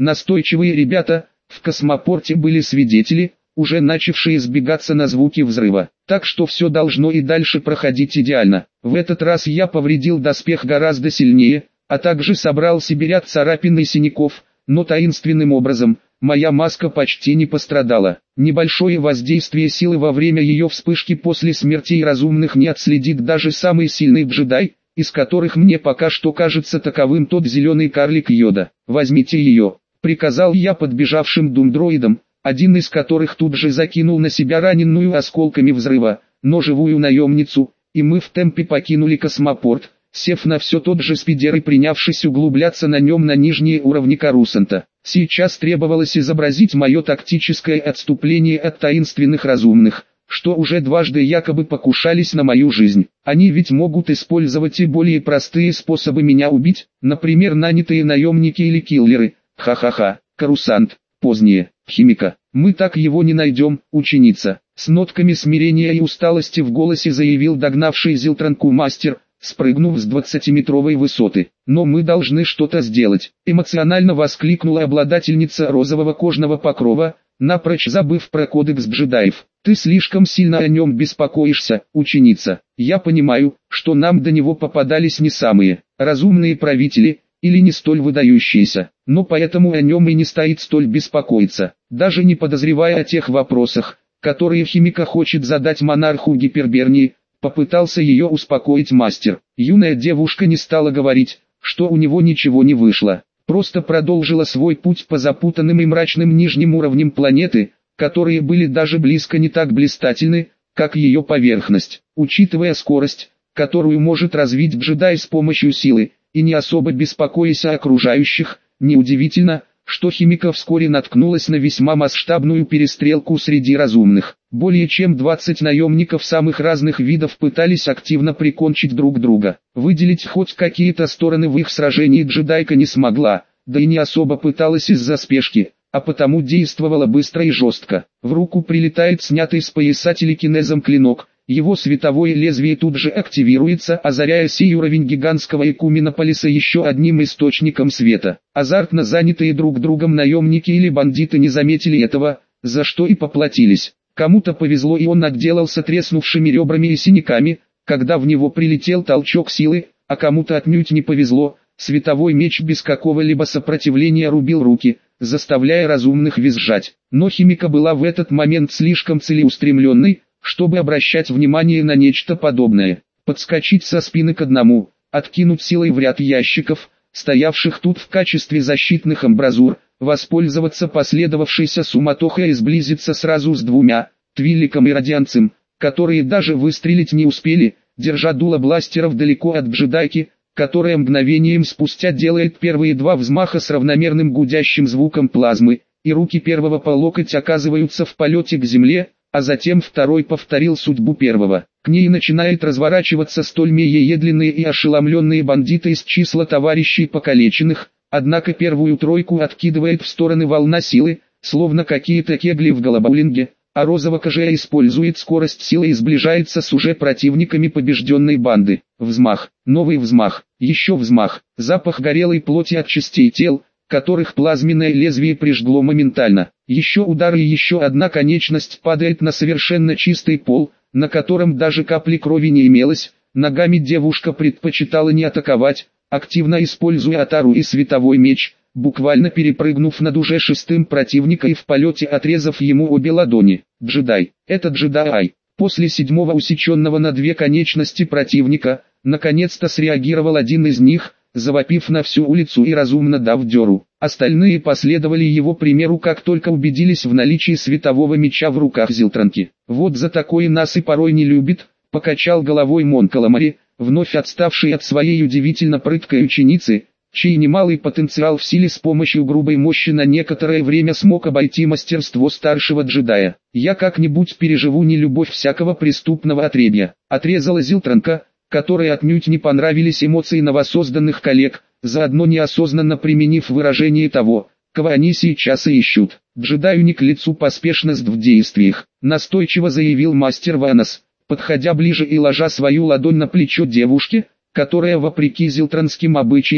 Настойчивые ребята, в космопорте были свидетели, уже начавшие сбегаться на звуки взрыва. Так что все должно и дальше проходить идеально. В этот раз я повредил доспех гораздо сильнее, а также собрал себе ряд царапин и синяков, но таинственным образом, моя маска почти не пострадала. Небольшое воздействие силы во время ее вспышки после смертей разумных не отследит даже самый сильный джедай, из которых мне пока что кажется таковым тот зеленый карлик Йода. «Возьмите ее», — приказал я подбежавшим думдроидам, один из которых тут же закинул на себя раненую осколками взрыва, но живую наемницу, и мы в темпе покинули космопорт, сев на все тот же спидер и принявшись углубляться на нем на нижние уровни Корусанта. Сейчас требовалось изобразить мое тактическое отступление от таинственных разумных, что уже дважды якобы покушались на мою жизнь. Они ведь могут использовать и более простые способы меня убить, например нанятые наемники или киллеры. Ха-ха-ха, Корусант, позднее, химика, мы так его не найдем, ученица. С нотками смирения и усталости в голосе заявил догнавший Зилтранку мастер, спрыгнув с 20-метровой высоты. «Но мы должны что-то сделать», — эмоционально воскликнула обладательница розового кожного покрова, напрочь забыв про кодекс джедаев. «Ты слишком сильно о нем беспокоишься, ученица. Я понимаю, что нам до него попадались не самые разумные правители, или не столь выдающиеся, но поэтому о нем и не стоит столь беспокоиться, даже не подозревая о тех вопросах, которые химика хочет задать монарху Гипербернии». Попытался ее успокоить мастер. Юная девушка не стала говорить, что у него ничего не вышло. Просто продолжила свой путь по запутанным и мрачным нижним уровням планеты, которые были даже близко не так блистательны, как ее поверхность. Учитывая скорость, которую может развить джедай с помощью силы, и не особо беспокоясь о окружающих, неудивительно, что химика вскоре наткнулась на весьма масштабную перестрелку среди разумных. Более чем 20 наемников самых разных видов пытались активно прикончить друг друга. Выделить хоть какие-то стороны в их сражении джедайка не смогла, да и не особо пыталась из-за спешки, а потому действовала быстро и жестко. В руку прилетает снятый с пояса телекинезом клинок, его световое лезвие тут же активируется, озаряя сей уровень гигантского Экуминополиса еще одним источником света. Азартно занятые друг другом наемники или бандиты не заметили этого, за что и поплатились. Кому-то повезло и он отделался треснувшими ребрами и синяками, когда в него прилетел толчок силы, а кому-то отнюдь не повезло, световой меч без какого-либо сопротивления рубил руки, заставляя разумных визжать. Но химика была в этот момент слишком целеустремленной, чтобы обращать внимание на нечто подобное. Подскочить со спины к одному, откинуть силой в ряд ящиков, стоявших тут в качестве защитных амбразур, воспользоваться последовавшейся суматохой и сблизиться сразу с двумя, Твилликом и Радианцем, которые даже выстрелить не успели, держа дуло бластеров далеко от джедайки, которая мгновением спустя делает первые два взмаха с равномерным гудящим звуком плазмы, и руки первого по локоть оказываются в полете к земле, а затем второй повторил судьбу первого. К ней начинает разворачиваться столь медленные и ошеломленные бандиты из числа товарищей покалеченных, однако первую тройку откидывает в стороны волна силы, словно какие-то кегли в голобаулинге, а розово-кожая использует скорость силы и сближается с уже противниками побежденной банды. Взмах, новый взмах, еще взмах, запах горелой плоти от частей тел, которых плазменное лезвие прижгло моментально. Еще удар и еще одна конечность падает на совершенно чистый пол, на котором даже капли крови не имелось. Ногами девушка предпочитала не атаковать, активно используя атару и световой меч, буквально перепрыгнув над уже шестым противника и в полете отрезав ему обе ладони. Джедай, это джедай. После седьмого усеченного на две конечности противника, наконец-то среагировал один из них, завопив на всю улицу и разумно дав дёру. Остальные последовали его примеру, как только убедились в наличии светового меча в руках Зилтранки. Вот за такое нас и порой не любит, покачал головой Мон Каламари, вновь отставший от своей удивительно прыткой ученицы, чей немалый потенциал в силе с помощью грубой мощи на некоторое время смог обойти мастерство старшего джедая. «Я как-нибудь переживу нелюбовь всякого преступного отребья», — отрезала Зилтранка, которой отнюдь не понравились эмоции новосозданных коллег, заодно неосознанно применив выражение того, кого они сейчас и ищут. «Джедаю не к лицу поспешность в действиях», — настойчиво заявил мастер Ванос, подходя ближе и ложа свою ладонь на плечо девушки, которая, вопреки зилтранским обычаям,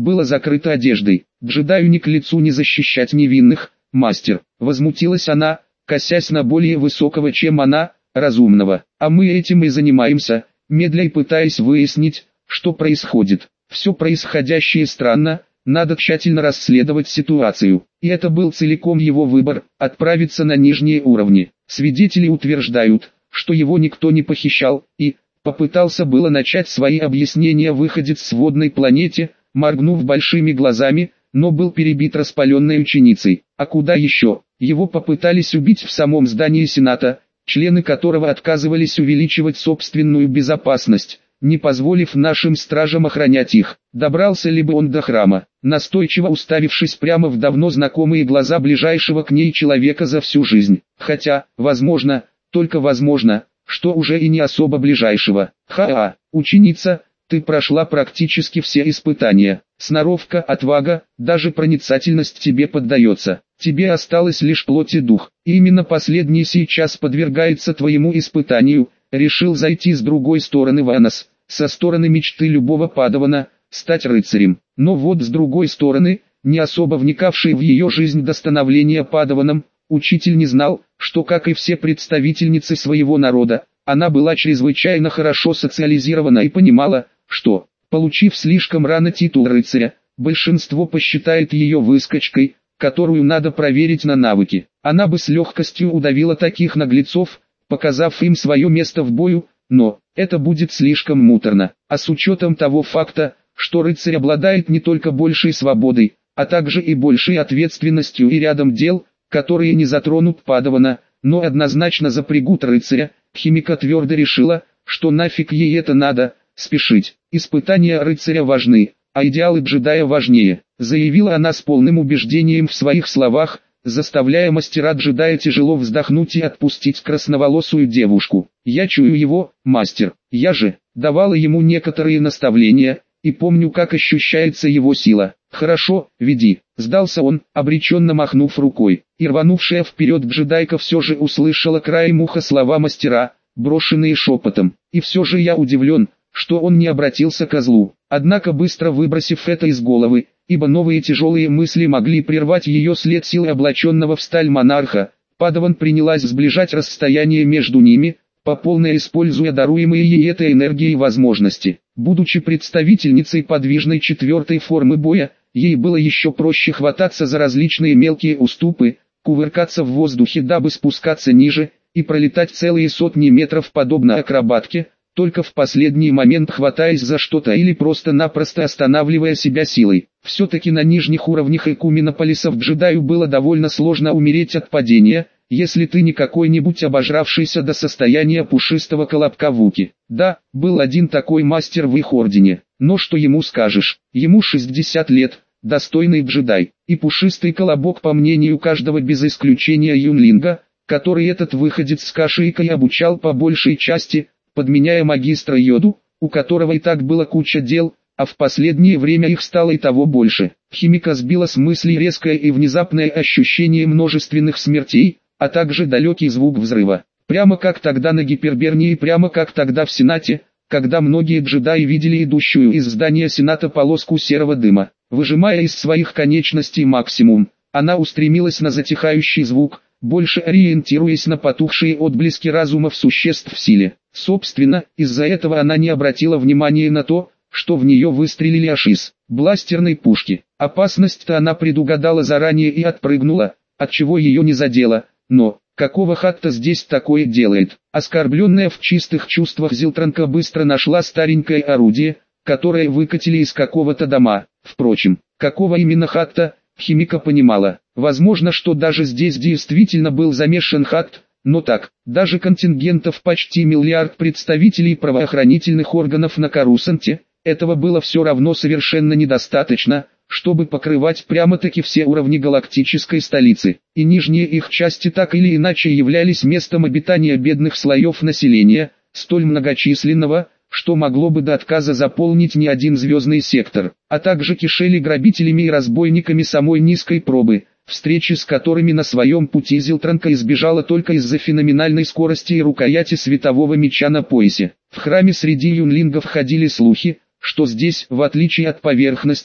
было закрыто одеждой. Джедаю не к лицу не защищать невинных, мастер. Возмутилась она, косясь на более высокого, чем она, разумного. А мы этим и занимаемся, медля и пытаясь выяснить, что происходит. Все происходящее странно, надо тщательно расследовать ситуацию. И это был целиком его выбор, отправиться на нижние уровни. Свидетели утверждают, что его никто не похищал, и попытался было начать свои объяснения выходец с водной планете, моргнув большими глазами, но был перебит распаленной ученицей. А куда еще? Его попытались убить в самом здании Сената, члены которого отказывались увеличивать собственную безопасность, не позволив нашим стражам охранять их. Добрался ли бы он до храма, настойчиво уставившись прямо в давно знакомые глаза ближайшего к ней человека за всю жизнь. Хотя, возможно, только возможно, что уже и не особо ближайшего. Ха-а, ученица, ты прошла практически все испытания. Сноровка, отвага, даже проницательность тебе поддается. Тебе осталось лишь плоть и дух. И именно последний сейчас подвергается твоему испытанию. Решил зайти с другой стороны Ванос, со стороны мечты любого падавана, стать рыцарем. Но вот с другой стороны, не особо вникавший в ее жизнь до становления падаваном, учитель не знал, что, как и все представительницы своего народа, она была чрезвычайно хорошо социализирована и понимала, что, получив слишком рано титул рыцаря, большинство посчитает ее выскочкой, которую надо проверить на навыки. Она бы с легкостью удавила таких наглецов, показав им свое место в бою, но это будет слишком муторно. А с учетом того факта, что рыцарь обладает не только большей свободой, а также и большей ответственностью и рядом дел, которые не затронут падавана, но однозначно запрягут рыцаря, Химика твердо решила, что нафиг ей это надо, спешить. Испытания рыцаря важны, а идеалы джедая важнее, заявила она с полным убеждением в своих словах, заставляя мастера-джедая тяжело вздохнуть и отпустить красноволосую девушку. «Я чую его, мастер, я же давала ему некоторые наставления, и помню, как ощущается его сила. Хорошо, веди», сдался он, обреченно махнув рукой, и рванувшая вперед джедайка все же услышала краем уха слова мастера, брошенные шепотом. «И все же я удивлен, что он не обратился к козлу». Однако быстро выбросив это из головы, ибо новые тяжелые мысли могли прервать ее след силы облаченного в сталь монарха, Падаван принялась сближать расстояние между ними, по полной используя даруемые ей этой энергией возможности. Будучи представительницей подвижной четвертой формы боя, ей было еще проще хвататься за различные мелкие уступы, кувыркаться в воздухе, дабы спускаться ниже, и пролетать целые сотни метров подобно акробатке, только в последний момент хватаясь за что-то или просто-напросто останавливая себя силой. Все-таки на нижних уровнях Экуминополисов джедаю было довольно сложно умереть от падения, если ты не какой-нибудь обожравшийся до состояния пушистого колобка Вуки. Да, был один такой мастер в их ордене, но что ему скажешь, ему 60 лет, достойный джедай, и пушистый колобок, по мнению каждого без исключения юнлинга, который этот выходец с кашейкой обучал по большей части, подменяя магистра Йоду, у которого и так было куча дел, а в последнее время их стало и того больше. Химика сбила с мысли резкое и внезапное ощущение множественных смертей, а также далекий звук взрыва. Прямо как тогда на Гипербернии, прямо как тогда в Сенате, когда многие джедаи видели идущую из здания Сената полоску серого дыма. Выжимая из своих конечностей максимум, она устремилась на затихающий звук, больше ориентируясь на потухшие отблески разумов существ в силе. Собственно, из-за этого она не обратила внимания на то, что в нее выстрелили аж из бластерной пушки. Опасность-то она предугадала заранее и отпрыгнула, отчего ее не задело, но какого хатта здесь такое делает? Оскорбленная в чистых чувствах Зилтранка быстро нашла старенькое орудие, которое выкатили из какого-то дома. Впрочем, какого именно хатта, Химика понимала. Возможно, что даже здесь действительно был замешан хатт, но так, даже контингентов почти миллиард представителей правоохранительных органов на Карусанте, этого было все равно совершенно недостаточно, чтобы покрывать прямо-таки все уровни галактической столицы, и нижние их части так или иначе являлись местом обитания бедных слоев населения, столь многочисленного, что могло бы до отказа заполнить не один звездный сектор, а также кишели грабителями и разбойниками самой низкой пробы, встречи с которыми на своем пути Зилтранка избежала только из-за феноменальной скорости и рукояти светового меча на поясе. В храме среди юнлингов ходили слухи, что здесь, в отличие от поверхности,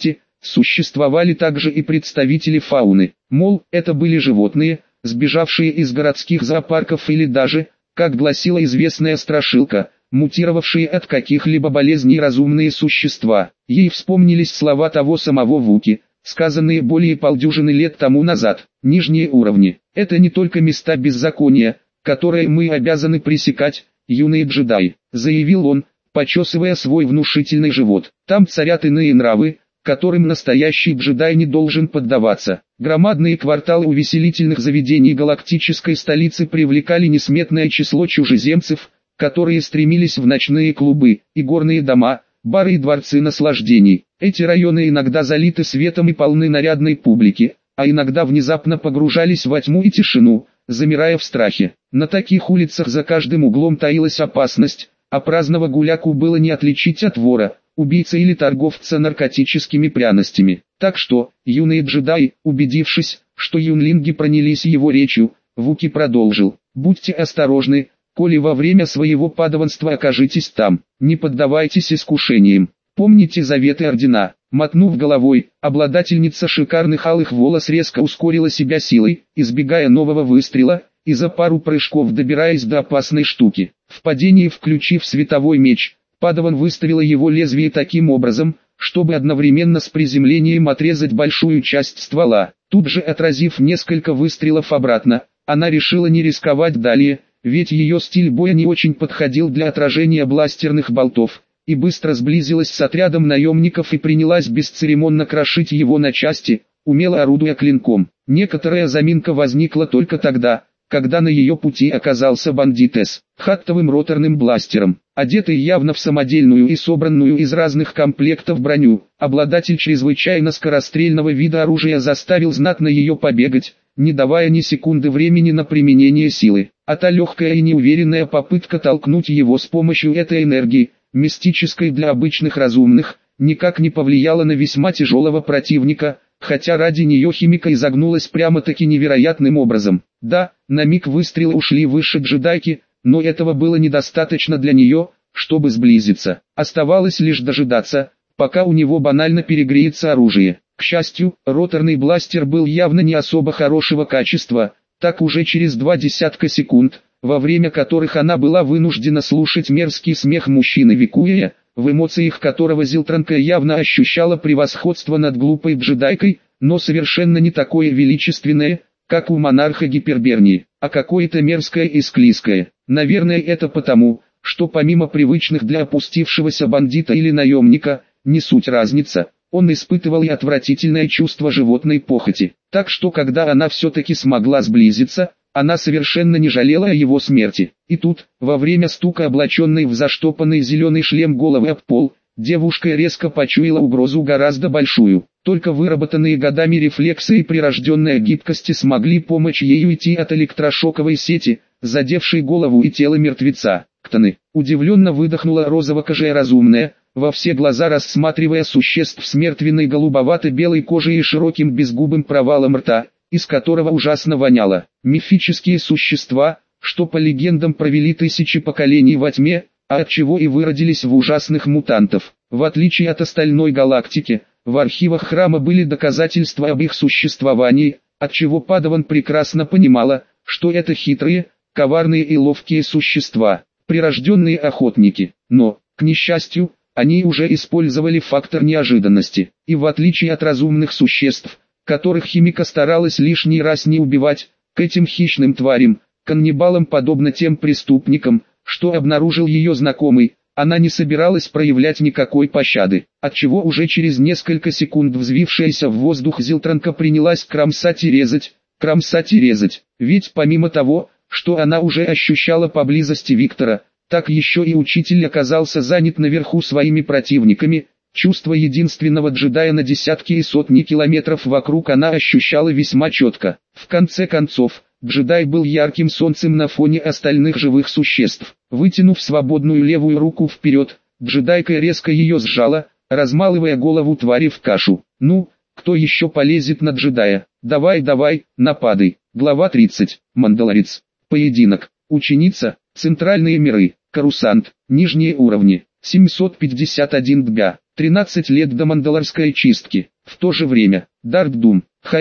Существовали также и представители фауны, мол, это были животные, сбежавшие из городских зоопарков или даже, как гласила известная страшилка, мутировавшие от каких-либо болезней разумные существа. Ей вспомнились слова того самого Вуки, сказанные более полдюжины лет тому назад. Нижние уровни – это не только места беззакония, которые мы обязаны пресекать, юные джедаи, заявил он, почесывая свой внушительный живот. Там царят иные нравы, которым настоящий джедай не должен поддаваться. Громадные кварталы увеселительных заведений галактической столицы привлекали несметное число чужеземцев, которые стремились в ночные клубы, и горные дома, бары и дворцы наслаждений. Эти районы иногда залиты светом и полны нарядной публики, а иногда внезапно погружались во тьму и тишину, замирая в страхе. На таких улицах за каждым углом таилась опасность, а праздного гуляку было не отличить от вора, убийцы или торговца наркотическими пряностями. Так что, юные джедаи, убедившись, что юнлинги пронялись его речью, Вуки продолжил: «Будьте осторожны, коли во время своего падаванства окажетесь там, не поддавайтесь искушениям, помните заветы ордена». Мотнув головой, обладательница шикарных алых волос резко ускорила себя силой, избегая нового выстрела, и за пару прыжков добираясь до опасной штуки. В падении включив световой меч, Падаван выставила его лезвие таким образом, чтобы одновременно с приземлением отрезать большую часть ствола. Тут же отразив несколько выстрелов обратно, она решила не рисковать далее, ведь ее стиль боя не очень подходил для отражения бластерных болтов, и быстро сблизилась с отрядом наемников и принялась бесцеремонно крошить его на части, умело орудуя клинком. Некоторая заминка возникла только тогда, когда на ее пути оказался бандит с хаттовым роторным бластером. Одетый явно в самодельную и собранную из разных комплектов броню, обладатель чрезвычайно скорострельного вида оружия заставил знатно ее побегать, не давая ни секунды времени на применение силы. А та легкая и неуверенная попытка толкнуть его с помощью этой энергии, мистической для обычных разумных, никак не повлияла на весьма тяжелого противника, хотя ради нее химика изогнулась прямо-таки невероятным образом. Да, на миг выстрелы ушли выше джедайки, но этого было недостаточно для нее, чтобы сблизиться. Оставалось лишь дожидаться, пока у него банально перегреется оружие. К счастью, роторный бластер был явно не особо хорошего качества, так уже через 20 секунд, во время которых она была вынуждена слушать мерзкий смех мужчины Викуя, в эмоциях которого Зилтранка явно ощущала превосходство над глупой джедайкой, но совершенно не такое величественное, как у монарха Гипербернии, а какое-то мерзкое и склизкое. Наверное, это потому, что помимо привычных для опустившегося бандита или наемника, не суть разница, он испытывал и отвратительное чувство животной похоти. Так что когда она все-таки смогла сблизиться, она совершенно не жалела о его смерти. И тут, во время стука облаченной в заштопанный зеленый шлем головы об пол, девушка резко почуяла угрозу гораздо большую. Только выработанные годами рефлексы и прирожденная гибкость смогли помочь ей уйти от электрошоковой сети, задевшей голову и тело мертвеца. «Ктаны!» — удивленно выдохнула розово-кожая разумная, во все глаза рассматривая существ с мертвенной голубовато-белой кожей и широким безгубым провалом рта, из которого ужасно воняло. Мифические существа, что по легендам провели тысячи поколений во тьме, а от чего и выродились в ужасных мутантов. В отличие от остальной галактики, в архивах храма были доказательства об их существовании, отчего Падаван прекрасно понимала, что это хитрые, коварные и ловкие существа, прирожденные охотники. Но, к несчастью, они уже использовали фактор неожиданности, и в отличие от разумных существ, которых химика старалась лишний раз не убивать, к этим хищным тварям, каннибалам подобно тем преступникам, что обнаружил ее знакомый, она не собиралась проявлять никакой пощады, отчего уже через несколько секунд взвившаяся в воздух Зилтранка принялась кромсать и резать, ведь помимо того, что она уже ощущала поблизости Виктора, так еще и учитель оказался занят наверху своими противниками. Чувство единственного джедая на десятки и сотни километров вокруг она ощущала весьма четко. В конце концов, джедай был ярким солнцем на фоне остальных живых существ. Вытянув свободную левую руку вперед, джедайка резко ее сжала, размалывая голову твари в кашу. «Ну, кто еще полезет на джедая? Давай, нападай». Глава 30. Мандалорец. Поединок. Ученица. Центральные миры. Корусант. Нижние уровни. 751 дбя. 13 лет до мандалорской чистки. В то же время, Dark Doom,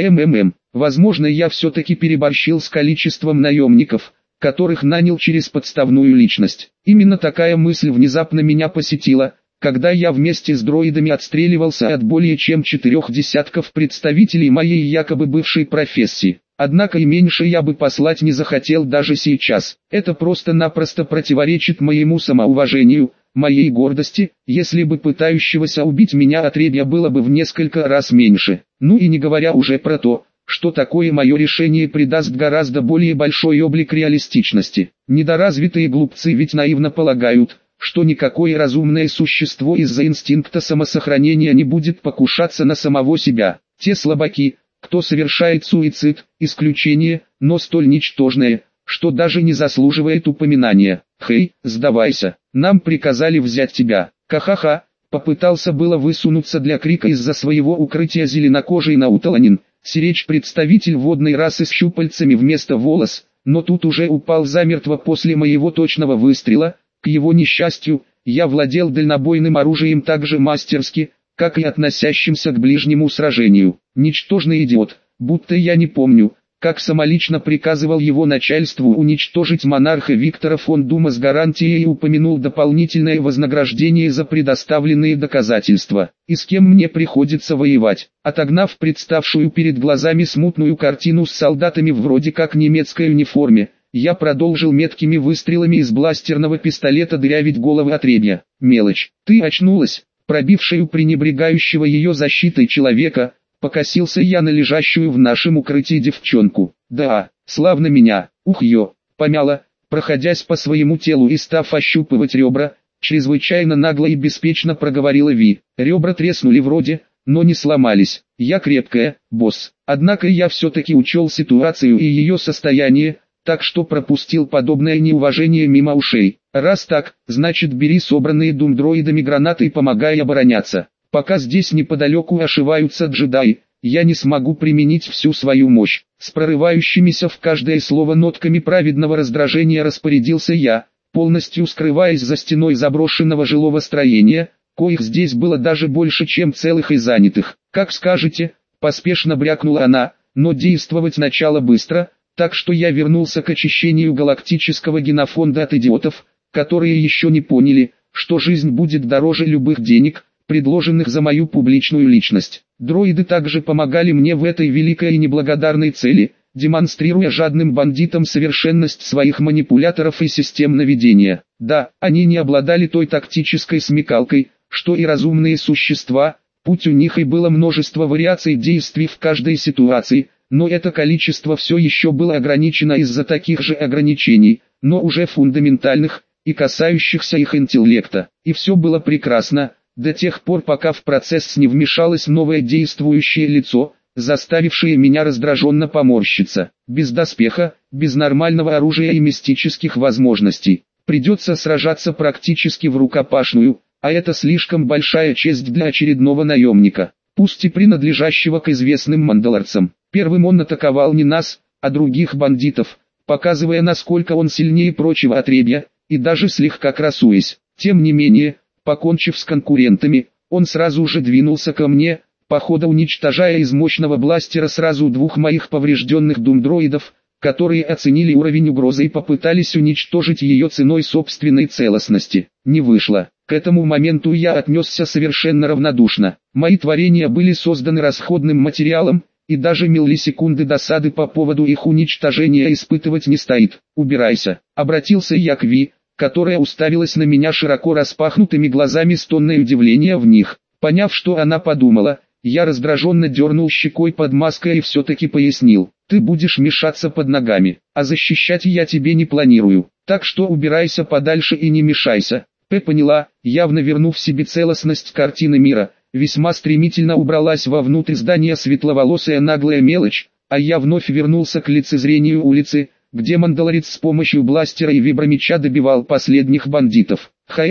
возможно, я все-таки переборщил с количеством наемников, которых нанял через подставную личность. Именно такая мысль внезапно меня посетила, когда я вместе с дроидами отстреливался от более чем 4 десятков представителей моей якобы бывшей профессии. Однако и меньше я бы послать не захотел даже сейчас. Это просто-напросто противоречит моему самоуважению, моей гордости, если бы пытающегося убить меня отребья было бы в несколько раз меньше. Ну и не говоря уже про то, что такое мое решение придаст гораздо более большой облик реалистичности. Недоразвитые глупцы ведь наивно полагают, что никакое разумное существо из-за инстинкта самосохранения не будет покушаться на самого себя. Те слабаки, кто совершает суицид, исключение, но столь ничтожное, что даже не заслуживает упоминания. «Хей, сдавайся, нам приказали взять тебя». Ха-ха-ха, попытался было высунуться для крика из-за своего укрытия зеленокожий науталанин, сиречь представитель водной расы с щупальцами вместо волос, но тут уже упал замертво после моего точного выстрела. К его несчастью, я владел дальнобойным оружием так же мастерски, как и относящимся к ближнему сражению. Ничтожный идиот, будто я не помню, как самолично приказывал его начальству уничтожить монарха Виктора фон Дума с гарантией и упомянул дополнительное вознаграждение за предоставленные доказательства. И с кем мне приходится воевать? Отогнав представшую перед глазами смутную картину с солдатами в вроде как немецкой униформе, я продолжил меткими выстрелами из бластерного пистолета дырявить головы отребья. Мелочь. Ты очнулась, пробившую пренебрегающего ее защитой человека. Покосился я на лежащую в нашем укрытии девчонку. Да, славно меня, помяло, проходясь по своему телу и став ощупывать ребра, чрезвычайно нагло и беспечно проговорила Ви. Ребра треснули вроде, но не сломались. Я крепкая, босс. Однако я все-таки учел ситуацию и ее состояние, так что пропустил подобное неуважение мимо ушей. Раз так, значит бери собранные думдроидами гранаты и помогай обороняться. Пока здесь неподалеку ошиваются джедаи, я не смогу применить всю свою мощь. С прорывающимися в каждое слово нотками праведного раздражения распорядился я, полностью скрываясь за стеной заброшенного жилого строения, коих здесь было даже больше, чем целых и занятых. «Как скажете», — поспешно брякнула она, но действовать начало быстро, так что я вернулся к очищению галактического генофонда от идиотов, которые еще не поняли, что жизнь будет дороже любых денег, предложенных за мою публичную личность. Дроиды также помогали мне в этой великой и неблагодарной цели, демонстрируя жадным бандитам совершенность своих манипуляторов и систем наведения. Да, они не обладали той тактической смекалкой, что и разумные существа, путь у них и было множество вариаций действий в каждой ситуации, но это количество все еще было ограничено из-за таких же ограничений, но уже фундаментальных и касающихся их интеллекта. И все было прекрасно, до тех пор пока в процесс не вмешалось новое действующее лицо, заставившее меня раздраженно поморщиться. Без доспеха, без нормального оружия и мистических возможностей. Придется сражаться практически в рукопашную, а это слишком большая честь для очередного наемника, пусть и принадлежащего к известным мандалорцам. Первым он атаковал не нас, а других бандитов, показывая, насколько он сильнее прочего отребья, и даже слегка красуясь. Тем не менее, покончив с конкурентами, он сразу же двинулся ко мне, по ходу уничтожая из мощного бластера сразу двух моих поврежденных думдроидов, которые оценили уровень угрозы и попытались уничтожить ее ценой собственной целостности. Не вышло. К этому моменту я отнесся совершенно равнодушно. Мои творения были созданы расходным материалом, и даже миллисекунды досады по поводу их уничтожения испытывать не стоит. «Убирайся», — обратился я к Ви, которая уставилась на меня широко распахнутыми глазами с тонной удивления в них. Поняв, что она подумала, я раздраженно дернул щекой под маской и все-таки пояснил: «Ты будешь мешаться под ногами, а защищать я тебе не планирую, так что убирайся подальше и не мешайся». Поняла, явно вернув себе целостность картины мира, весьма стремительно убралась вовнутрь здания светловолосая наглая мелочь, а я вновь вернулся к лицезрению улицы, где мандалорец с помощью бластера и вибромеча добивал последних бандитов.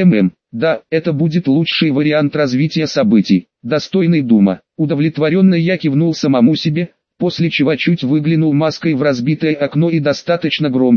Да, это будет лучший вариант развития событий, достойный Дума. Удовлетворенно я кивнул самому себе, после чего чуть выглянул маской в разбитое окно и достаточно громко,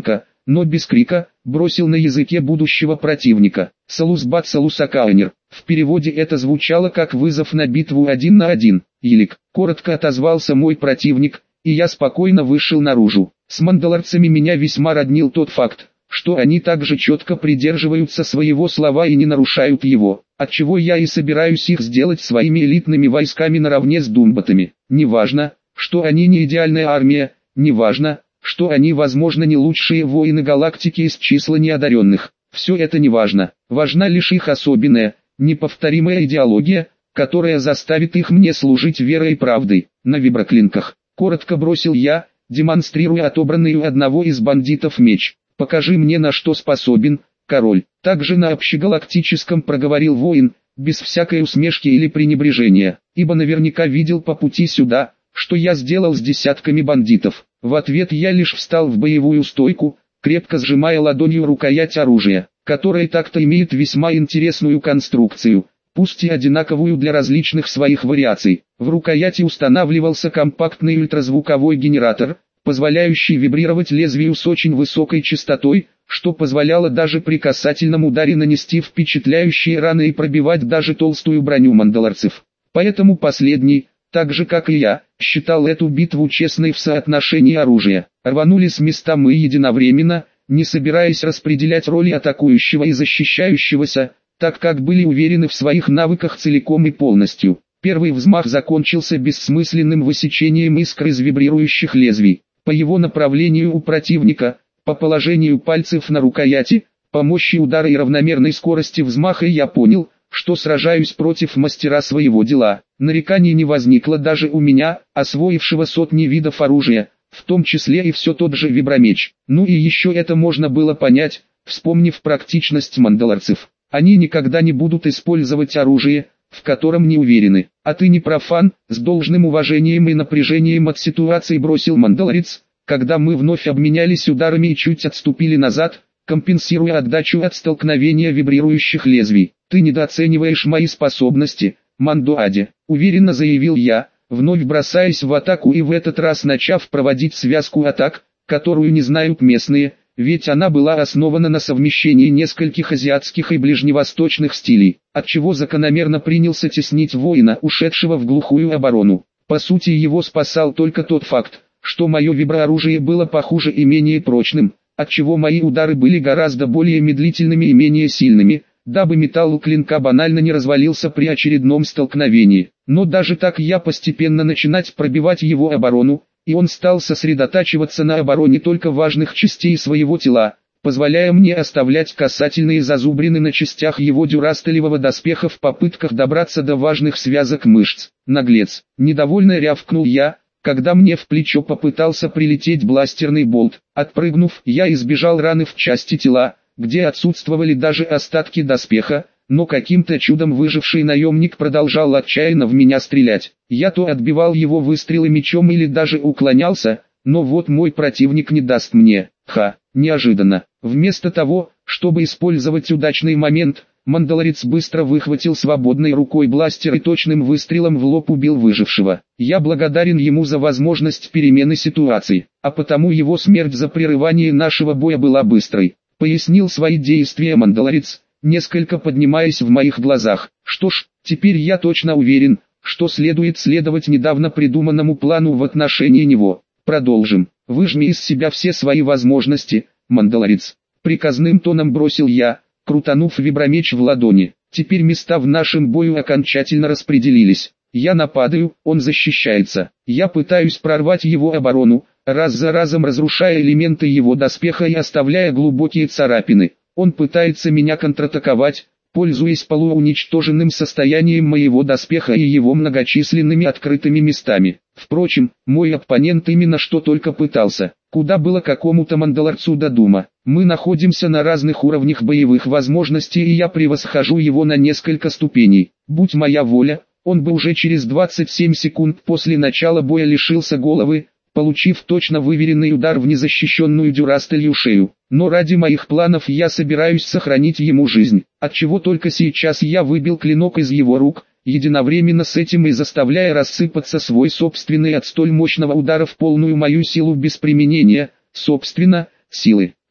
но без крика, бросил на языке будущего противника. «Салусбат салусакаанер». В переводе это звучало как вызов на битву 1 на 1. «Елик», коротко отозвался мой противник, и я спокойно вышел наружу. С мандалорцами меня весьма роднил тот факт, что они также четко придерживаются своего слова и не нарушают его, отчего я и собираюсь их сделать своими элитными войсками наравне с думбатами. Неважно, что они не идеальная армия, неважно, что они, возможно, не лучшие воины галактики из числа неодаренных. Все это не важно. Важна лишь их особенная, неповторимая идеология, которая заставит их мне служить верой и правдой. На виброклинках. Коротко бросил я, демонстрируя отобранный у одного из бандитов меч. «Покажи мне, на что способен, король». Также на общегалактическом проговорил воин, без всякой усмешки или пренебрежения, ибо наверняка видел по пути сюда, что я сделал с десятками бандитов. В ответ я лишь встал в боевую стойку, крепко сжимая ладонью рукоять оружия, которое так-то имеет весьма интересную конструкцию, пусть и одинаковую для различных своих вариаций. В рукояти устанавливался компактный ультразвуковой генератор, позволяющий вибрировать лезвию с очень высокой частотой, что позволяло даже при касательном ударе нанести впечатляющие раны и пробивать даже толстую броню мандалорцев. Поэтому последний, так же как и я, считал эту битву честной в соотношении оружия. Рванули с места мы единовременно, не собираясь распределять роли атакующего и защищающегося, так как были уверены в своих навыках целиком и полностью. Первый взмах закончился бессмысленным высечением искр из вибрирующих лезвий. По его направлению у противника, по положению пальцев на рукояти, по мощи удара и равномерной скорости взмаха я понял, что сражаюсь против мастера своего дела. Нареканий не возникло даже у меня, освоившего сотни видов оружия, в том числе и все тот же вибромеч. Ну и еще это можно было понять, вспомнив практичность мандалорцев. Они никогда не будут использовать оружие, в котором не уверены. «А ты не профан», — с должным уважением и напряжением от ситуации бросил мандалорец, когда мы вновь обменялись ударами и чуть отступили назад, компенсируя отдачу от столкновения вибрирующих лезвий. «Ты недооцениваешь мои способности, Мандуаде», — уверенно заявил я, вновь бросаясь в атаку и в этот раз начав проводить связку атак, которую не знают местные, ведь она была основана на совмещении нескольких азиатских и ближневосточных стилей, отчего закономерно принялся теснить воина, ушедшего в глухую оборону. По сути его спасал только тот факт, что мое виброоружие было похуже и менее прочным, отчего мои удары были гораздо более медлительными и менее сильными, дабы металл клинка банально не развалился при очередном столкновении. Но даже так я постепенно начинать пробивать его оборону, и он стал сосредотачиваться на обороне только важных частей своего тела, позволяя мне оставлять касательные зазубрины на частях его дюрастелевого доспеха в попытках добраться до важных связок мышц. «Наглец!» — недовольно рявкнул я, когда мне в плечо попытался прилететь бластерный болт. Отпрыгнув, я избежал раны в части тела, где отсутствовали даже остатки доспеха, но каким-то чудом выживший наемник продолжал отчаянно в меня стрелять. Я то отбивал его выстрелы мечом или даже уклонялся, но вот мой противник не даст мне. Неожиданно. Вместо того, чтобы использовать удачный момент, мандалорец быстро выхватил свободной рукой бластер и точным выстрелом в лоб убил выжившего. Я благодарен ему за возможность перемены ситуации, а потому его смерть за прерывание нашего боя была быстрой. Пояснил свои действия мандалорец, несколько поднимаясь в моих глазах. Что ж, теперь я точно уверен, что следует следовать недавно придуманному плану в отношении него. Продолжим. Выжми из себя все свои возможности, мандалорец. Приказным тоном бросил я, крутанув вибромеч в ладони. Теперь места в нашем бою окончательно распределились. Я нападаю, он защищается. Я пытаюсь прорвать его оборону, раз за разом разрушая элементы его доспеха и оставляя глубокие царапины. Он пытается меня контратаковать, пользуясь полууничтоженным состоянием моего доспеха и его многочисленными открытыми местами. Впрочем, мой оппонент именно что только пытался. Куда было какому-то мандалорцу до дума. Мы находимся на разных уровнях боевых возможностей, и я превосхожу его на несколько ступеней. Будь моя воля, он бы уже через 27 секунд после начала боя лишился головы, получив точно выверенный удар в незащищенную дюрастелью шею. Но ради моих планов я собираюсь сохранить ему жизнь, отчего только сейчас я выбил клинок из его рук, единовременно с этим и заставляя рассыпаться свой собственный от столь мощного удара в полную мою силу без применения, собственно, силы.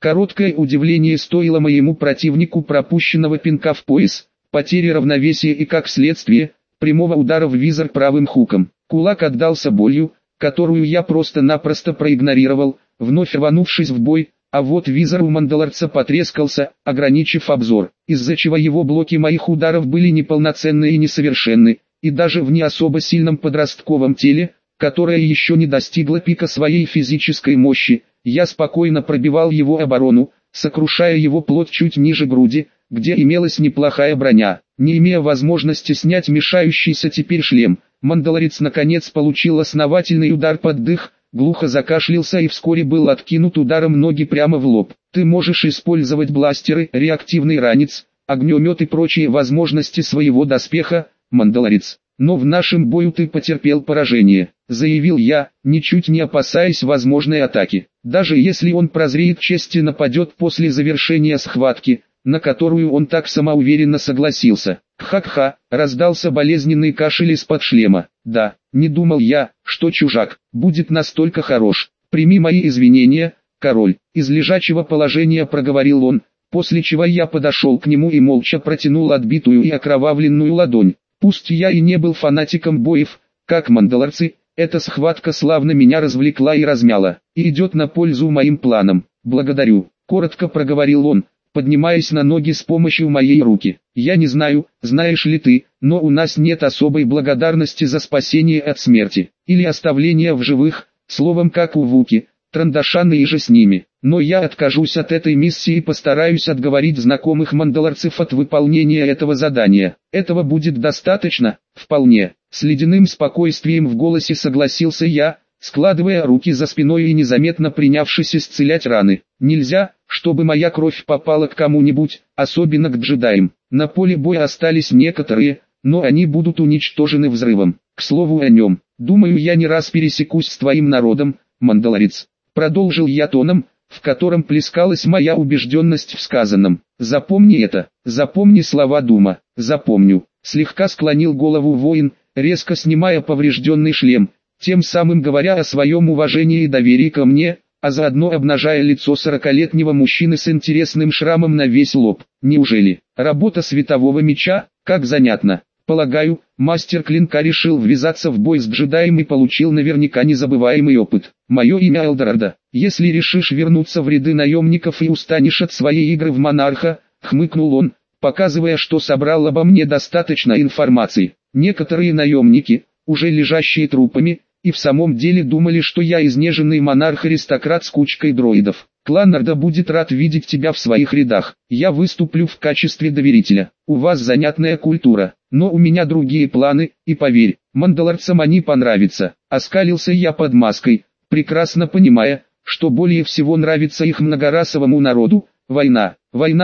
Короткое удивление стоило моему противнику пропущенного пинка в пояс, потери равновесия и, как следствие, прямого удара в визор правым хуком. Кулак отдался болью, которую я просто-напросто проигнорировал, вновь рванувшись в бой, а вот визор у мандалорца потрескался, ограничив обзор, из-за чего его блоки моих ударов были неполноценны и несовершенны, и даже в не особо сильном подростковом теле, которое еще не достигло пика своей физической мощи, я спокойно пробивал его оборону, сокрушая его плоть чуть ниже груди, где имелась неплохая броня. Не имея возможности снять мешающийся теперь шлем, мандалорец наконец получил основательный удар под дых, глухо закашлялся и вскоре был откинут ударом ноги прямо в лоб. Ты можешь использовать бластеры, реактивный ранец, огнемет и прочие возможности своего доспеха, мандалорец. Но в нашем бою ты потерпел поражение, заявил я, ничуть не опасаясь возможной атаки. Даже если он прозреет честь и нападет после завершения схватки, на которую он так самоуверенно согласился. Ха-ха, раздался болезненный кашель из-под шлема. Да, не думал я, что чужак будет настолько хорош. Прими мои извинения, король. Из лежачего положения проговорил он, после чего я подошел к нему и молча протянул отбитую и окровавленную ладонь. Пусть я и не был фанатиком боев, как мандалорцы, эта схватка славно меня развлекла и размяла, и идет на пользу моим планам. Благодарю, коротко проговорил он, поднимаясь на ноги с помощью моей руки. Я не знаю, знаешь ли ты, но у нас нет особой благодарности за спасение от смерти, или оставление в живых, словом как у Вуки, Трандашана и же с ними. Но я откажусь от этой миссии и постараюсь отговорить знакомых мандалорцев от выполнения этого задания. Этого будет достаточно? Вполне. С ледяным спокойствием в голосе согласился я, складывая руки за спиной и незаметно принявшись исцелять раны. Нельзя, чтобы моя кровь попала к кому-нибудь, особенно к джедаям. На поле боя остались некоторые, но они будут уничтожены взрывом. К слову о нем, думаю, я не раз пересекусь с твоим народом, мандалорец. Продолжил я тоном, в котором плескалась моя убежденность в сказанном. Запомни это, запомни слова Дума, запомню. Слегка склонил голову воин, резко снимая поврежденный шлем, тем самым говоря о своем уважении и доверии ко мне, а заодно обнажая лицо 40-летнего мужчины с интересным шрамом на весь лоб. Неужели работа светового меча? Как занятно. Полагаю, мастер клинка решил ввязаться в бой с джедаем и получил наверняка незабываемый опыт. Мое имя Элдорадо. Если решишь вернуться в ряды наемников и устанешь от своей игры в монарха, хмыкнул он, показывая, что собрал обо мне достаточно информации. Некоторые наемники, уже лежащие трупами, и в самом деле думали, что я изнеженный монарх-аристократ с кучкой дроидов. Клан Орда будет рад видеть тебя в своих рядах. Я выступлю в качестве доверителя. У вас занятная культура, но у меня другие планы, и поверь, мандалорцам они понравятся. Оскалился я под маской, прекрасно понимая, что более всего нравится их многорасовому народу. Война,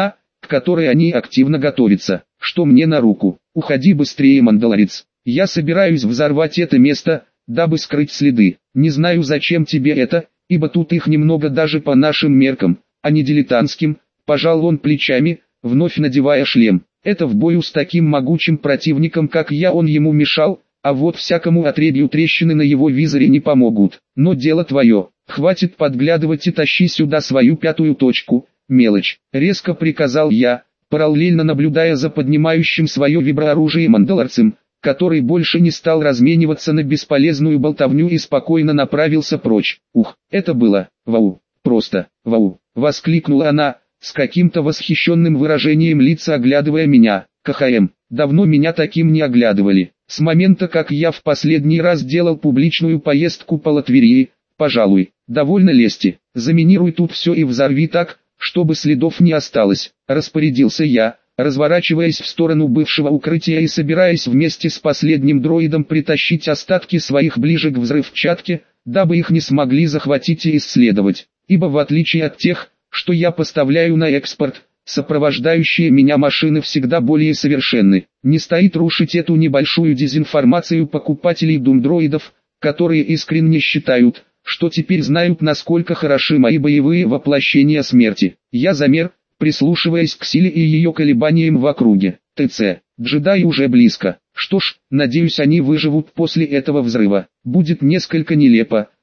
к которой они активно готовятся, что мне на руку. Уходи быстрее, мандалорец. Я собираюсь взорвать это место, дабы скрыть следы. Не знаю, зачем тебе это, ибо тут их немного даже по нашим меркам, а не дилетантским. Пожал он плечами, вновь надевая шлем. Это в бою с таким могучим противником, как я, он ему мешал, а вот всякому отребью трещины на его визоре не помогут. Но дело твое, хватит подглядывать и тащи сюда свою пятую точку, мелочь. Резко приказал я, параллельно наблюдая за поднимающим свое виброоружие мандалорцем, который больше не стал размениваться на бесполезную болтовню и спокойно направился прочь. Ух, это было, вау, просто, вау, воскликнула она, с каким-то восхищенным выражением лица оглядывая меня. КХМ, давно меня таким не оглядывали. С момента, как я в последний раз делал публичную поездку по Латверии, пожалуй, довольно лести. Заминируй тут все и взорви так, чтобы следов не осталось. Распорядился я, разворачиваясь в сторону бывшего укрытия и собираясь вместе с последним дроидом притащить остатки своих ближе к взрывчатке, дабы их не смогли захватить и исследовать. Ибо в отличие от тех, что я поставляю на экспорт, сопровождающие меня машины всегда более совершенны. Не стоит рушить эту небольшую дезинформацию покупателей думдроидов, которые искренне считают, что теперь знают, насколько хороши мои боевые воплощения смерти. Я замер, прислушиваясь к силе и ее колебаниям в округе. ТЦ. Джедаи уже близко. Что ж, надеюсь, они выживут после этого взрыва. Будет несколько нелепо,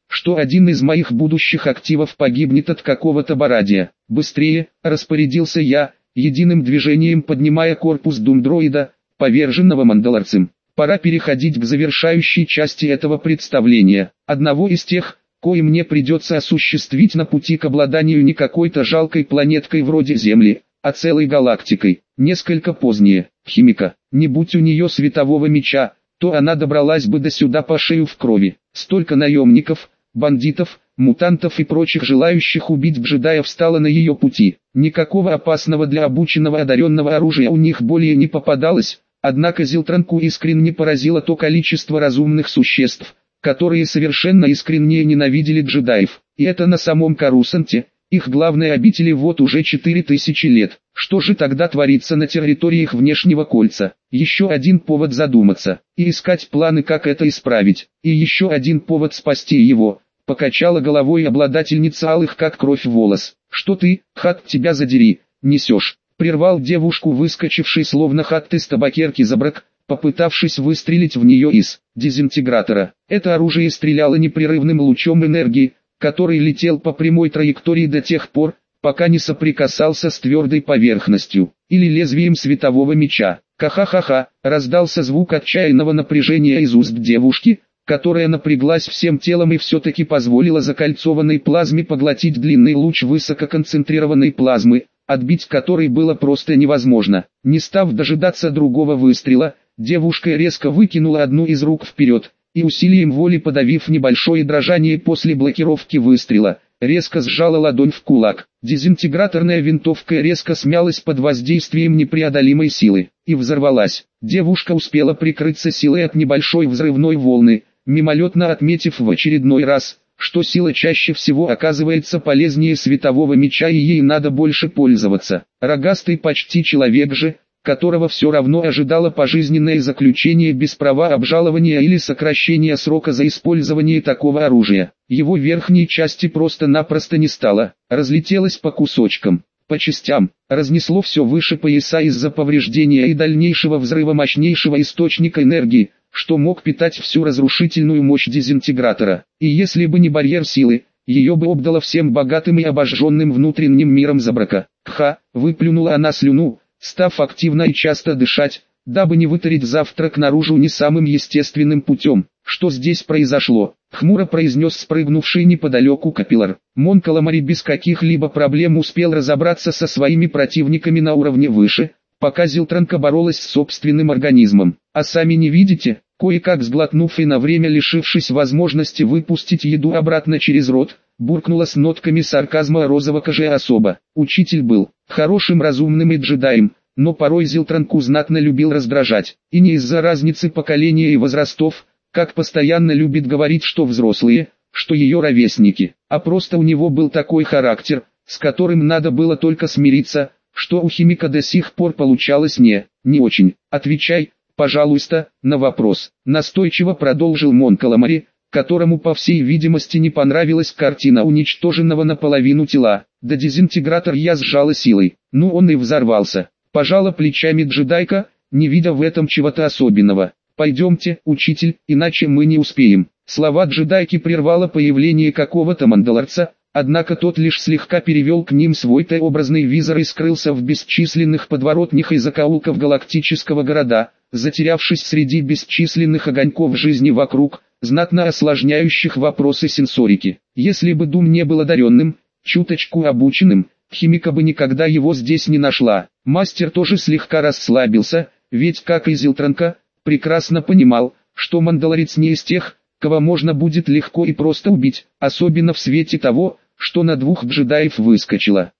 что один из моих будущих активов погибнет от какого-то барадия. Быстрее, распорядился я, единым движением поднимая корпус думдроида, поверженного мандалорцем. Пора переходить к завершающей части этого представления, одного из тех, кои мне придется осуществить на пути к обладанию не какой-то жалкой планеткой вроде Земли, а целой галактикой. Несколько позднее, химика, не будь у нее светового меча, то она добралась бы до сюда по шею в крови. Столько наемников, бандитов, мутантов и прочих желающих убить джедаев встало на ее пути. Никакого опасного для обученного одаренного оружия у них более не попадалось, однако Зилтранку искренне поразило то количество разумных существ, которые совершенно искренне ненавидели джедаев. И это на самом Корусанте, их главной обители вот уже 4000 лет. Что же тогда творится на территориях внешнего кольца? Еще один повод задуматься и искать планы, как это исправить. И еще один повод спасти его. Покачала головой обладательница алых как кровь волос. Что ты, хат тебя задери, несешь? Прервал девушку выскочивший словно хат из табакерки забрак, попытавшись выстрелить в нее из дезинтегратора. Это оружие стреляло непрерывным лучом энергии, который летел по прямой траектории до тех пор, пока не соприкасался с твердой поверхностью, или лезвием светового меча. Ха-ха-ха-ха, раздался звук отчаянного напряжения из уст девушки, которая напряглась всем телом и все-таки позволила закольцованной плазме поглотить длинный луч высококонцентрированной плазмы, отбить который было просто невозможно. Не став дожидаться другого выстрела, девушка резко выкинула одну из рук вперед, и усилием воли подавив небольшое дрожание после блокировки выстрела, резко сжала ладонь в кулак. Дезинтеграторная винтовка резко смялась под воздействием непреодолимой силы и взорвалась. Девушка успела прикрыться силой от небольшой взрывной волны, мимолетно отметив в очередной раз, что сила чаще всего оказывается полезнее светового меча и ей надо больше пользоваться. Рогастый почти человек же, которого все равно ожидало пожизненное заключение без права обжалования или сокращения срока за использование такого оружия. Его верхней части просто-напросто не стало, разлетелось по кусочкам, по частям, разнесло все выше пояса из-за повреждения и дальнейшего взрыва мощнейшего источника энергии, что мог питать всю разрушительную мощь дезинтегратора. И если бы не барьер силы, ее бы обдало всем богатым и обожженным внутренним миром забрака. Кха, выплюнула она слюну, став активно и часто дышать, дабы не вытарить завтрак наружу не самым естественным путем. Что здесь произошло? Хмуро произнес спрыгнувший неподалеку капиллар. Мон Каламари без каких-либо проблем успел разобраться со своими противниками на уровне выше, пока Зилтранка боролась с собственным организмом. А сами не видите? Кое-как сглотнув и на время лишившись возможности выпустить еду обратно через рот, буркнула с нотками сарказма розовокожая особа. Учитель был хорошим разумным и джедаем, но порой Зилтранку знатно любил раздражать. И не из-за разницы поколения и возрастов, как постоянно любит говорить что взрослые, что ее ровесники, а просто у него был такой характер, с которым надо было только смириться, что у химика до сих пор получалось не очень. Отвечай, пожалуйста, на вопрос. Настойчиво продолжил Мон Каламари, которому по всей видимости не понравилась картина уничтоженного наполовину тела. Да дезинтегратор я сжала силой. Ну он и взорвался. Пожала плечами джедайка, не видя в этом чего-то особенного. Пойдемте, учитель, иначе мы не успеем. Слова джедайки прервало появление какого-то мандалорца, однако тот лишь слегка перевел к ним свой Т-образный визор и скрылся в бесчисленных подворотнях и закоулках галактического города, затерявшись среди бесчисленных огоньков жизни вокруг, знатно осложняющих вопросы сенсорики. Если бы Дум не был одаренным, чуточку обученным, химика бы никогда его здесь не нашла. Мастер тоже слегка расслабился, ведь, как и Зилтранка, прекрасно понимал, что мандалорец не из тех, кого можно будет легко и просто убить, особенно в свете того, что на двух джедаев выскочило.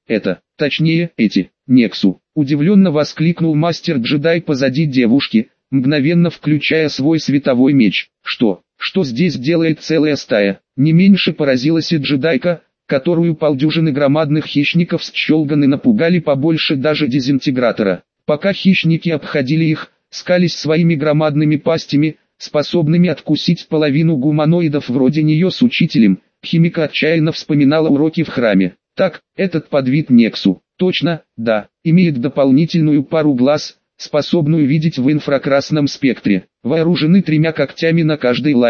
Эти, Нексу. Удивленно воскликнул мастер-джедай позади девушки, мгновенно включая свой световой меч. Что здесь делает целая стая? Не меньше поразилась и джедайка, которую полдюжины громадных хищников с щелганы напугали побольше даже дезинтегратора. Пока хищники обходили их, скались своими громадными пастями, способными откусить половину гуманоидов вроде нее с учителем, химика отчаянно вспоминала уроки в храме. Так, этот подвид Нексу, точно, да, имеет дополнительную пару глаз, способную видеть в инфракрасном спектре, вооружены 3 когтями на каждой лапе,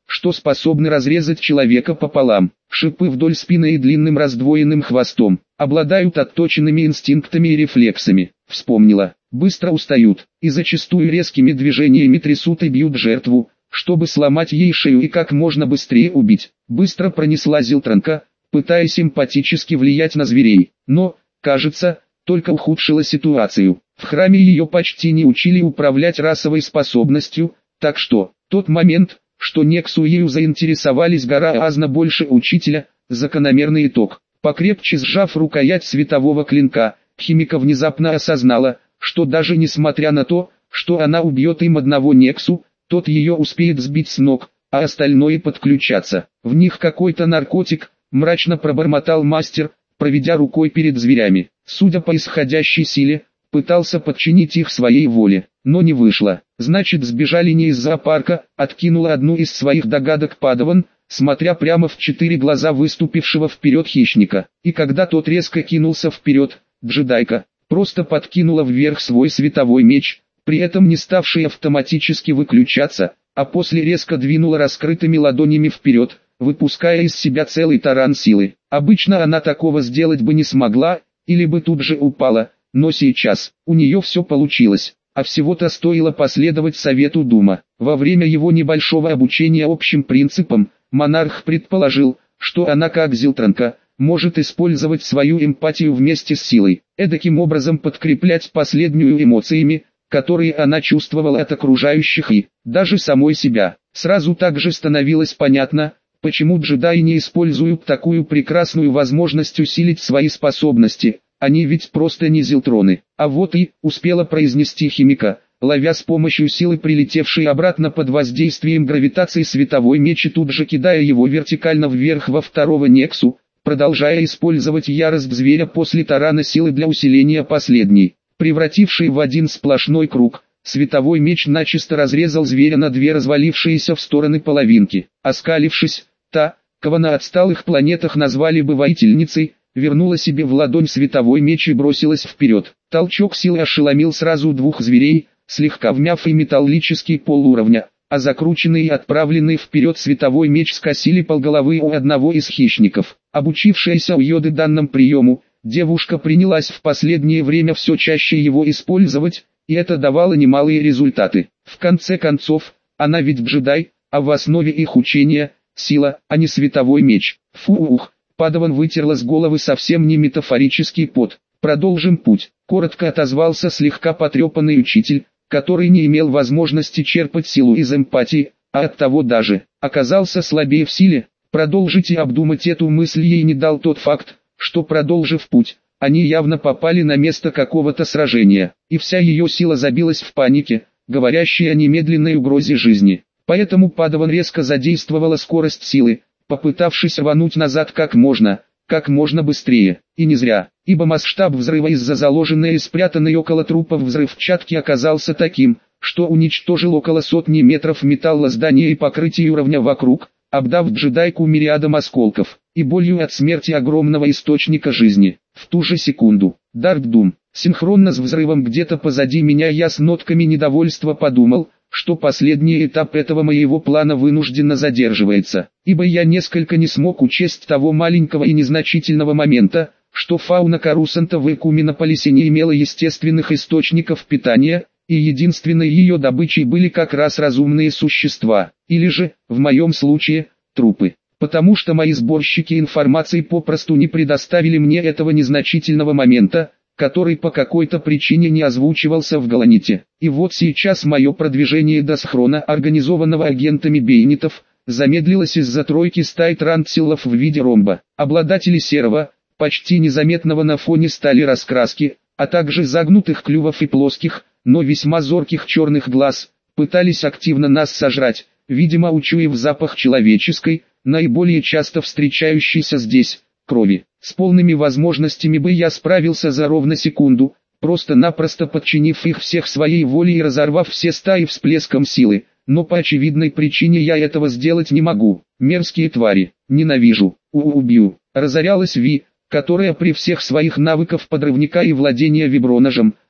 что способны разрезать человека пополам. Шипы вдоль спины и длинным раздвоенным хвостом. Обладают отточенными инстинктами и рефлексами. Вспомнила. Быстро устают, и зачастую резкими движениями трясут и бьют жертву, чтобы сломать ей шею и как можно быстрее убить. Быстро пронесла Зилтранка, пытаясь симпатически влиять на зверей, но, кажется, только ухудшила ситуацию. В храме ее почти не учили управлять расовой способностью, так что, тот момент, что Нексу ею заинтересовались гораздо больше учителя, закономерный итог. Покрепче сжав рукоять светового клинка, химика внезапно осознала, что даже несмотря на то, что она убьет им одного Нексу, тот ее успеет сбить с ног, а остальное подключаться. В них какой-то наркотик, мрачно пробормотал мастер, проведя рукой перед зверями. Судя по исходящей силе, пытался подчинить их своей воле, но не вышло. Значит, сбежали не из зоопарка, откинула одну из своих догадок Падаван, смотря прямо в 4 глаза выступившего вперед хищника. И когда тот резко кинулся вперед, джедайка просто подкинула вверх свой световой меч, при этом не ставший автоматически выключаться, а после резко двинула раскрытыми ладонями вперед, выпуская из себя целый таран силы. Обычно она такого сделать бы не смогла, или бы тут же упала, но сейчас у нее все получилось, а всего-то стоило последовать совету Дума. Во время его небольшого обучения общим принципам, монарх предположил, что она как Зилтранка, может использовать свою эмпатию вместе с силой, эдаким образом подкреплять последнюю эмоциями, которые она чувствовала от окружающих и даже самой себя. Сразу также становилось понятно, почему джедаи не используют такую прекрасную возможность усилить свои способности, они ведь просто не зилтроны. А вот и, успела произнести химика, ловя с помощью силы прилетевший обратно под воздействием гравитации световой меч и тут же кидая его вертикально вверх во второго Нексу, продолжая использовать ярость зверя после тарана силы для усиления последней. Превративший в один сплошной круг, световой меч начисто разрезал зверя на две развалившиеся в стороны половинки. Оскалившись, та, кого на отсталых планетах назвали бы воительницей, вернула себе в ладонь световой меч и бросилась вперед. Толчок силы ошеломил сразу двух зверей, слегка вмяв и металлический пол уровня, а закрученный и отправленный вперед световой меч скосили полголовы у одного из хищников. Обучившаяся у Йоды данному приему, девушка принялась в последнее время все чаще его использовать, и это давало немалые результаты. В конце концов, она ведь джедай, а в основе их учения – сила, а не световой меч. Фух, Падаван вытерла с головы совсем не метафорический пот. «Продолжим путь», – коротко отозвался слегка потрепанный учитель, который не имел возможности черпать силу из эмпатии, а оттого даже оказался слабее в силе. Продолжить и обдумать эту мысль ей не дал тот факт, что, продолжив путь, они явно попали на место какого-то сражения, и вся ее сила забилась в панике, говорящей о немедленной угрозе жизни. Поэтому Падаван резко задействовала скорость силы, попытавшись рвануть назад как можно быстрее. И не зря, ибо масштаб взрыва из-за заложенной и спрятанной около трупов взрывчатки оказался таким, что уничтожил около сотни метров металла здания и покрытия уровня вокруг, обдав джедайку мириадом осколков, и болью от смерти огромного источника жизни. В ту же секунду, Дарк Дум, синхронно с взрывом где-то позади меня, я с нотками недовольства подумал, что последний этап этого моего плана вынужденно задерживается, ибо я несколько не смог учесть того маленького и незначительного момента, что фауна Корусанта в Экуминополисе не имела естественных источников питания, и единственной ее добычей были как раз разумные существа, или же, в моем случае, трупы. Потому что мои сборщики информации попросту не предоставили мне этого незначительного момента, который по какой-то причине не озвучивался в Галаните. И вот сейчас мое продвижение до схрона, организованного агентами бейнитов, замедлилось из-за тройки стай трансилов в виде ромба. Обладатели серого, почти незаметного на фоне стали раскраски, а также загнутых клювов и плоских, но весьма зорких черных глаз, пытались активно нас сожрать, видимо учуяв запах человеческой, наиболее часто встречающейся здесь, крови. С полными возможностями бы я справился за ровно секунду, просто-напросто подчинив их всех своей воле и разорвав все стаи всплеском силы, но по очевидной причине я этого сделать не могу. Мерзкие твари, ненавижу, убью. Разорялась Ви, которая при всех своих навыках подрывника и владения виброножем,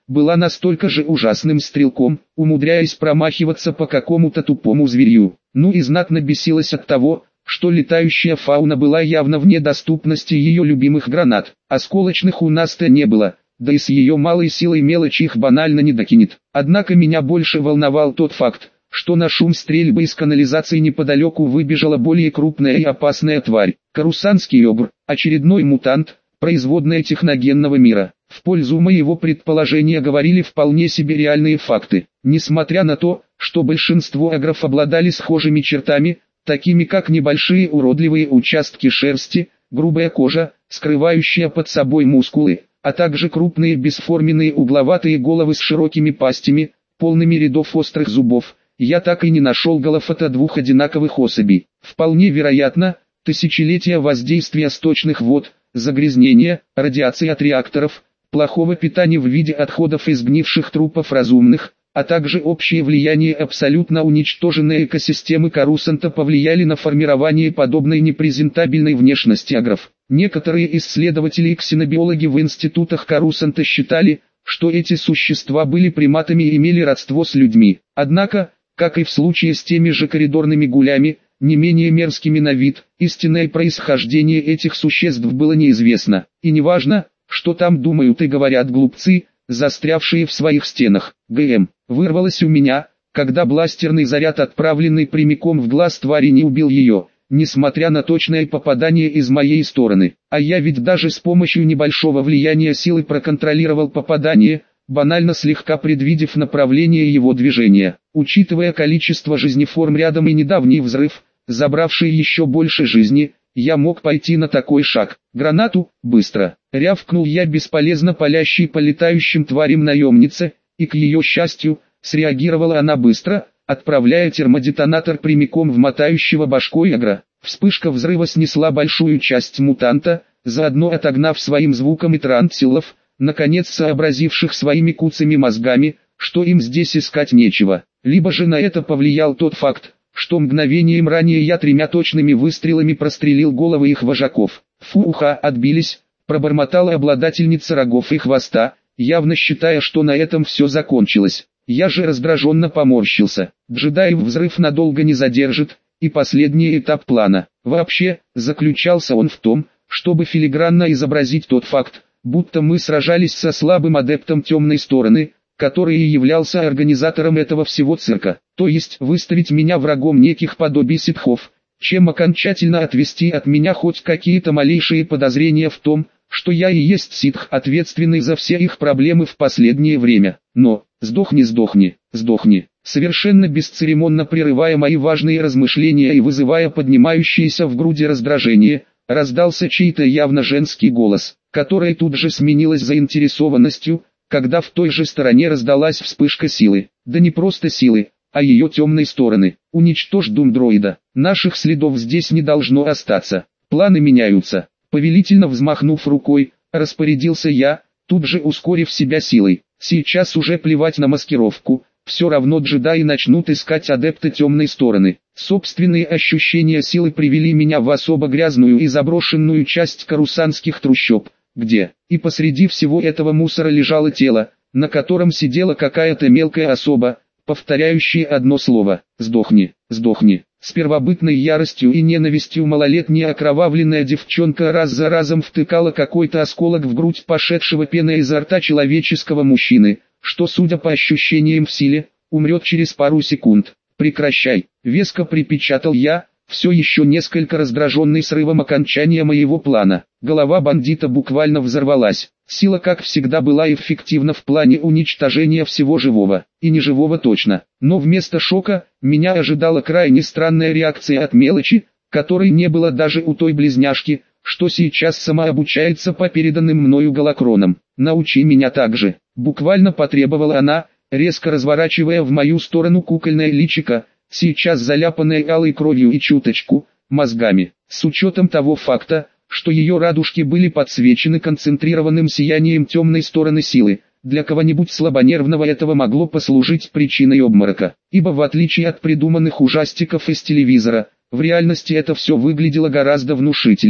была настолько же ужасным стрелком, умудряясь промахиваться по какому-то тупому зверю. Ну и знатно бесилась от того, что летающая фауна была явно вне доступности ее любимых гранат. Осколочных у нас-то не было, да и с ее малой силой мелочь их банально не докинет. Однако меня больше волновал тот факт, что на шум стрельбы из канализации неподалеку выбежала более крупная и опасная тварь. Карусанский обр, очередной мутант, производная техногенного мира. В пользу моего предположения говорили вполне себе реальные факты. Несмотря на то, что большинство агров обладали схожими чертами, такими как небольшие уродливые участки шерсти, грубая кожа, скрывающая под собой мускулы, а также крупные бесформенные угловатые головы с широкими пастями, полными рядов острых зубов, я так и не нашел голов от двух одинаковых особей. Вполне вероятно, тысячелетия воздействия сточных вод, загрязнения, радиации от реакторов, плохого питания в виде отходов из сгнивших трупов разумных, а также общее влияние абсолютно уничтоженной экосистемы Корусанта повлияли на формирование подобной непрезентабельной внешности агров. Некоторые исследователи и ксенобиологи в институтах Корусанта считали, что эти существа были приматами и имели родство с людьми. Однако, как и в случае с теми же коридорными гулями, не менее мерзкими на вид, истинное происхождение этих существ было неизвестно. И неважно, что там думают и говорят глупцы, застрявшие в своих стенах. ГМ. Вырвалось у меня, когда бластерный заряд, отправленный прямиком в глаз твари, не убил ее, несмотря на точное попадание из моей стороны. А я ведь даже с помощью небольшого влияния силы проконтролировал попадание, банально слегка предвидев направление его движения. Учитывая количество жизнеформ рядом и недавний взрыв, забравший еще больше жизни, я мог пойти на такой шаг. Гранату, быстро, рявкнул я бесполезно палящей по летающим тварям наемнице, и к ее счастью, среагировала она быстро, отправляя термодетонатор прямиком в мотающего башкой агра. Вспышка взрыва снесла большую часть мутанта, заодно отогнав своим звуком и трансилов, наконец сообразивших своими куцами мозгами, что им здесь искать нечего. Либо же на это повлиял тот факт, что мгновением ранее я 3 точными выстрелами прострелил головы их вожаков. Фуха, отбились, пробормотала обладательница рогов и хвоста, явно считая, что на этом все закончилось. Я же раздраженно поморщился. Джедаев взрыв надолго не задержит, и последний этап плана. Вообще, заключался он в том, чтобы филигранно изобразить тот факт, будто мы сражались со слабым адептом темной стороны, который и являлся организатором этого всего цирка, то есть выставить меня врагом неких подобий ситхов, чем окончательно отвести от меня хоть какие-то малейшие подозрения в том, что я и есть ситх, ответственный за все их проблемы в последнее время. Но, сдохни, сдохни, сдохни, совершенно бесцеремонно прерывая мои важные размышления и вызывая поднимающееся в груди раздражение, раздался чей-то явно женский голос, который тут же сменилась заинтересованностью, когда в той же стороне раздалась вспышка силы. Да не просто силы, а ее темной стороны. Уничтожь дум-дроида. Наших следов здесь не должно остаться. Планы меняются. Повелительно взмахнув рукой, распорядился я, тут же ускорив себя силой. Сейчас уже плевать на маскировку, все равно джедаи начнут искать адепты темной стороны. Собственные ощущения силы привели меня в особо грязную и заброшенную часть карусанских трущоб, где, и посреди всего этого мусора лежало тело, на котором сидела какая-то мелкая особа, повторяющая одно слово: «Сдохни, сдохни». С первобытной яростью и ненавистью малолетняя окровавленная девчонка раз за разом втыкала какой-то осколок в грудь пошедшего пеной изо рта человеческого мужчины, что, судя по ощущениям в силе, умрет через пару секунд. «Прекращай», — веско припечатал я, все еще несколько раздраженный срывом окончания моего плана. Голова бандита буквально взорвалась. Сила, как всегда, была эффективна в плане уничтожения всего живого, и неживого точно. Но вместо шока, меня ожидала крайне странная реакция от мелочи, которой не было даже у той близняшки, что сейчас сама обучается по переданным мною голокронам. «Научи меня так же», — буквально потребовала она, резко разворачивая в мою сторону кукольное личико, сейчас заляпанное алой кровью и чуточку мозгами. С учетом того факта, что ее радужки были подсвечены концентрированным сиянием темной стороны силы, для кого-нибудь слабонервного этого могло послужить причиной обморока. Ибо в отличие от придуманных ужастиков из телевизора, в реальности это все выглядело гораздо внушительнее.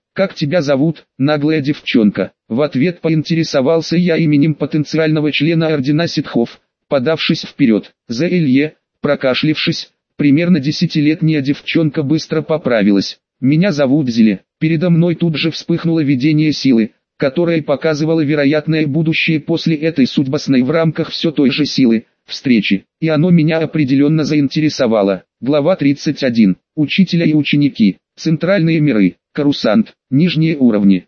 «Как тебя зовут, наглая девчонка?» В ответ поинтересовался я именем потенциального члена ордена ситхов, подавшись вперед. Зелье, прокашлившись, примерно 10-летняя девчонка быстро поправилась. «Меня зовут Зеле». Передо мной тут же вспыхнуло видение силы, которое показывало вероятное будущее после этой судьбоносной в рамках все той же силы встречи, и оно меня определенно заинтересовало. Глава 31. Учителя и ученики. Центральные миры. Корусант. Нижние уровни.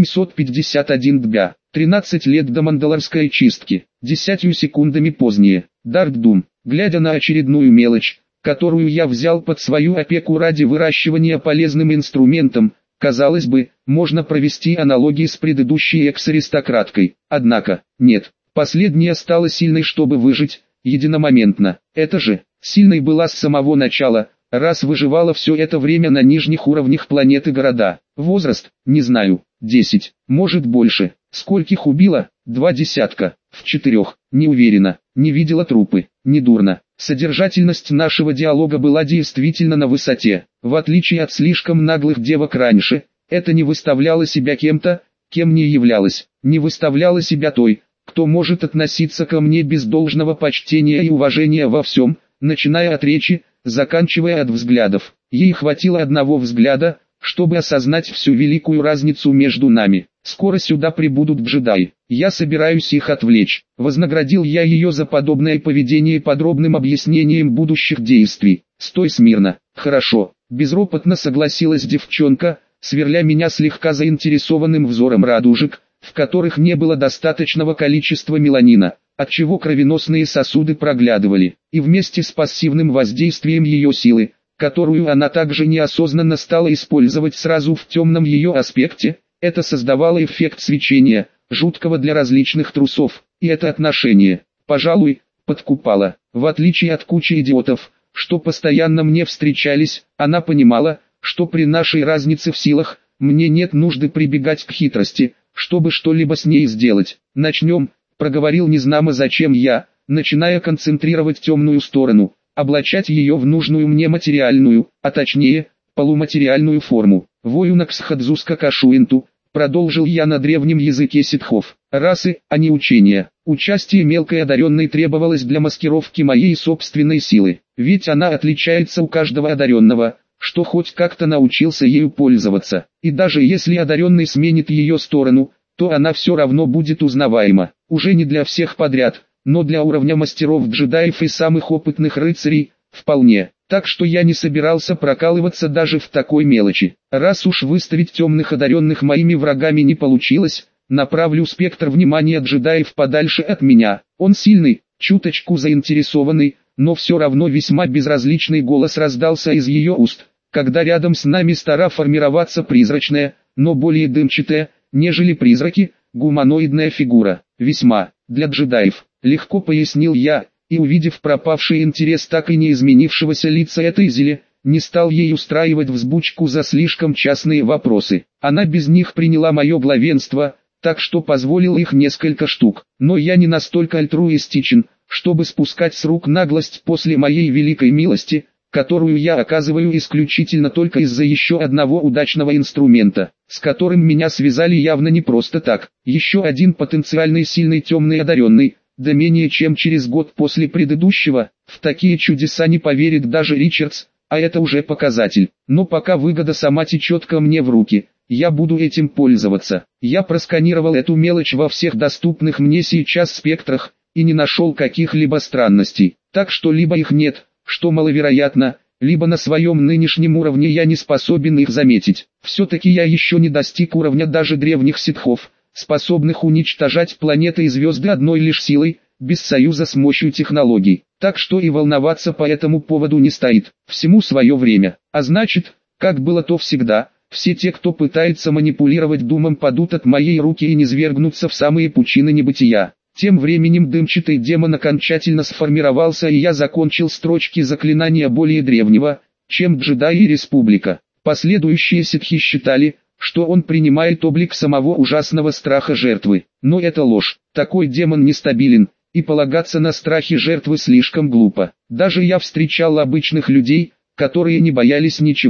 751 дбя. 13 лет до мандалорской чистки. 10 секундами позднее. Дартдум. Глядя на очередную мелочь, которую я взял под свою опеку ради выращивания полезным инструментом, казалось бы, можно провести аналогии с предыдущей экс-аристократкой. Однако, нет. Последняя стала сильной, чтобы выжить, единомоментно. Это же, сильной была с самого начала, раз выживала все это время на нижних уровнях планеты города. Возраст, не знаю, 10, может больше. Скольких убила? 2 десятка. В 4, не уверена, не видела трупы, недурно. Содержательность нашего диалога была действительно на высоте. В отличие от слишком наглых девок раньше, это не выставляло себя кем-то, кем не являлась. Не выставляла себя той, кто может относиться ко мне без должного почтения и уважения во всем, начиная от речи, заканчивая от взглядов. Ей хватило одного взгляда, чтобы осознать всю великую разницу между нами. Скоро сюда прибудут джедаи. Я собираюсь их отвлечь. Вознаградил я ее за подобное поведение подробным объяснением будущих действий. Стой смирно. Хорошо. Безропотно согласилась девчонка, сверля меня слегка заинтересованным взором радужек, в которых не было достаточного количества меланина, отчего кровеносные сосуды проглядывали, и вместе с пассивным воздействием ее силы, которую она также неосознанно стала использовать сразу в темном ее аспекте, это создавало эффект свечения, жуткого для различных трусов, и это отношение, пожалуй, подкупало. В отличие от кучи идиотов, что постоянно мне встречались, она понимала, что при нашей разнице в силах, мне нет нужды прибегать к хитрости, чтобы что-либо с ней сделать. «Начнем», — проговорил незнамо зачем я, начиная концентрировать темную сторону, облачать ее в нужную мне материальную, а точнее, полуматериальную форму. «Воюнакс хадзуска кашуинту», — продолжил я на древнем языке ситхов. Расы, а не учения. Участие мелкой одаренной требовалось для маскировки моей собственной силы, ведь она отличается у каждого одаренного, что хоть как-то научился ею пользоваться, и даже если одаренный сменит ее сторону, то она все равно будет узнаваема, уже не для всех подряд, но для уровня мастеров-джедаев и самых опытных рыцарей, вполне, так что я не собирался прокалываться даже в такой мелочи. Раз уж выставить темных одаренных моими врагами не получилось, направлю спектр внимания джедаев подальше от меня. Он сильный, чуточку заинтересованный, но все равно весьма безразличный голос раздался из ее уст, когда рядом с нами стала формироваться призрачная, но более дымчатая, нежели призраки, гуманоидная фигура. Весьма, для джедаев, легко пояснил я, и увидев пропавший интерес так и не изменившегося лица этой Зеле, не стал ей устраивать взбучку за слишком частные вопросы. Она без них приняла мое главенство, так что позволил их несколько штук, но я не настолько альтруистичен, чтобы спускать с рук наглость после моей великой милости, которую я оказываю исключительно только из-за еще одного удачного инструмента, с которым меня связали явно не просто так. Еще один потенциальный сильный темный одаренный, да менее чем через год после предыдущего, в такие чудеса не поверит даже Ричардс, а это уже показатель. Но пока выгода сама течет ко мне в руки, я буду этим пользоваться. Я просканировал эту мелочь во всех доступных мне сейчас спектрах, и не нашел каких-либо странностей, так что либо их нет, что маловероятно, либо на своем нынешнем уровне я не способен их заметить. Все-таки я еще не достиг уровня даже древних ситхов, способных уничтожать планеты и звезды одной лишь силой, без союза с мощью технологий, так что и волноваться по этому поводу не стоит. Всему свое время, а значит, как было то всегда, все те, кто пытается манипулировать думом, падут от моей руки и низвергнутся в самые пучины небытия. Тем временем дымчатый демон окончательно сформировался, и я закончил строчки заклинания более древнего, чем джедаи и республика. Последующие ситхи считали, что он принимает облик самого ужасного страха жертвы. Но это ложь, такой демон нестабилен, и полагаться на страхи жертвы слишком глупо. Даже я встречал обычных людей, которые не боялись ничего.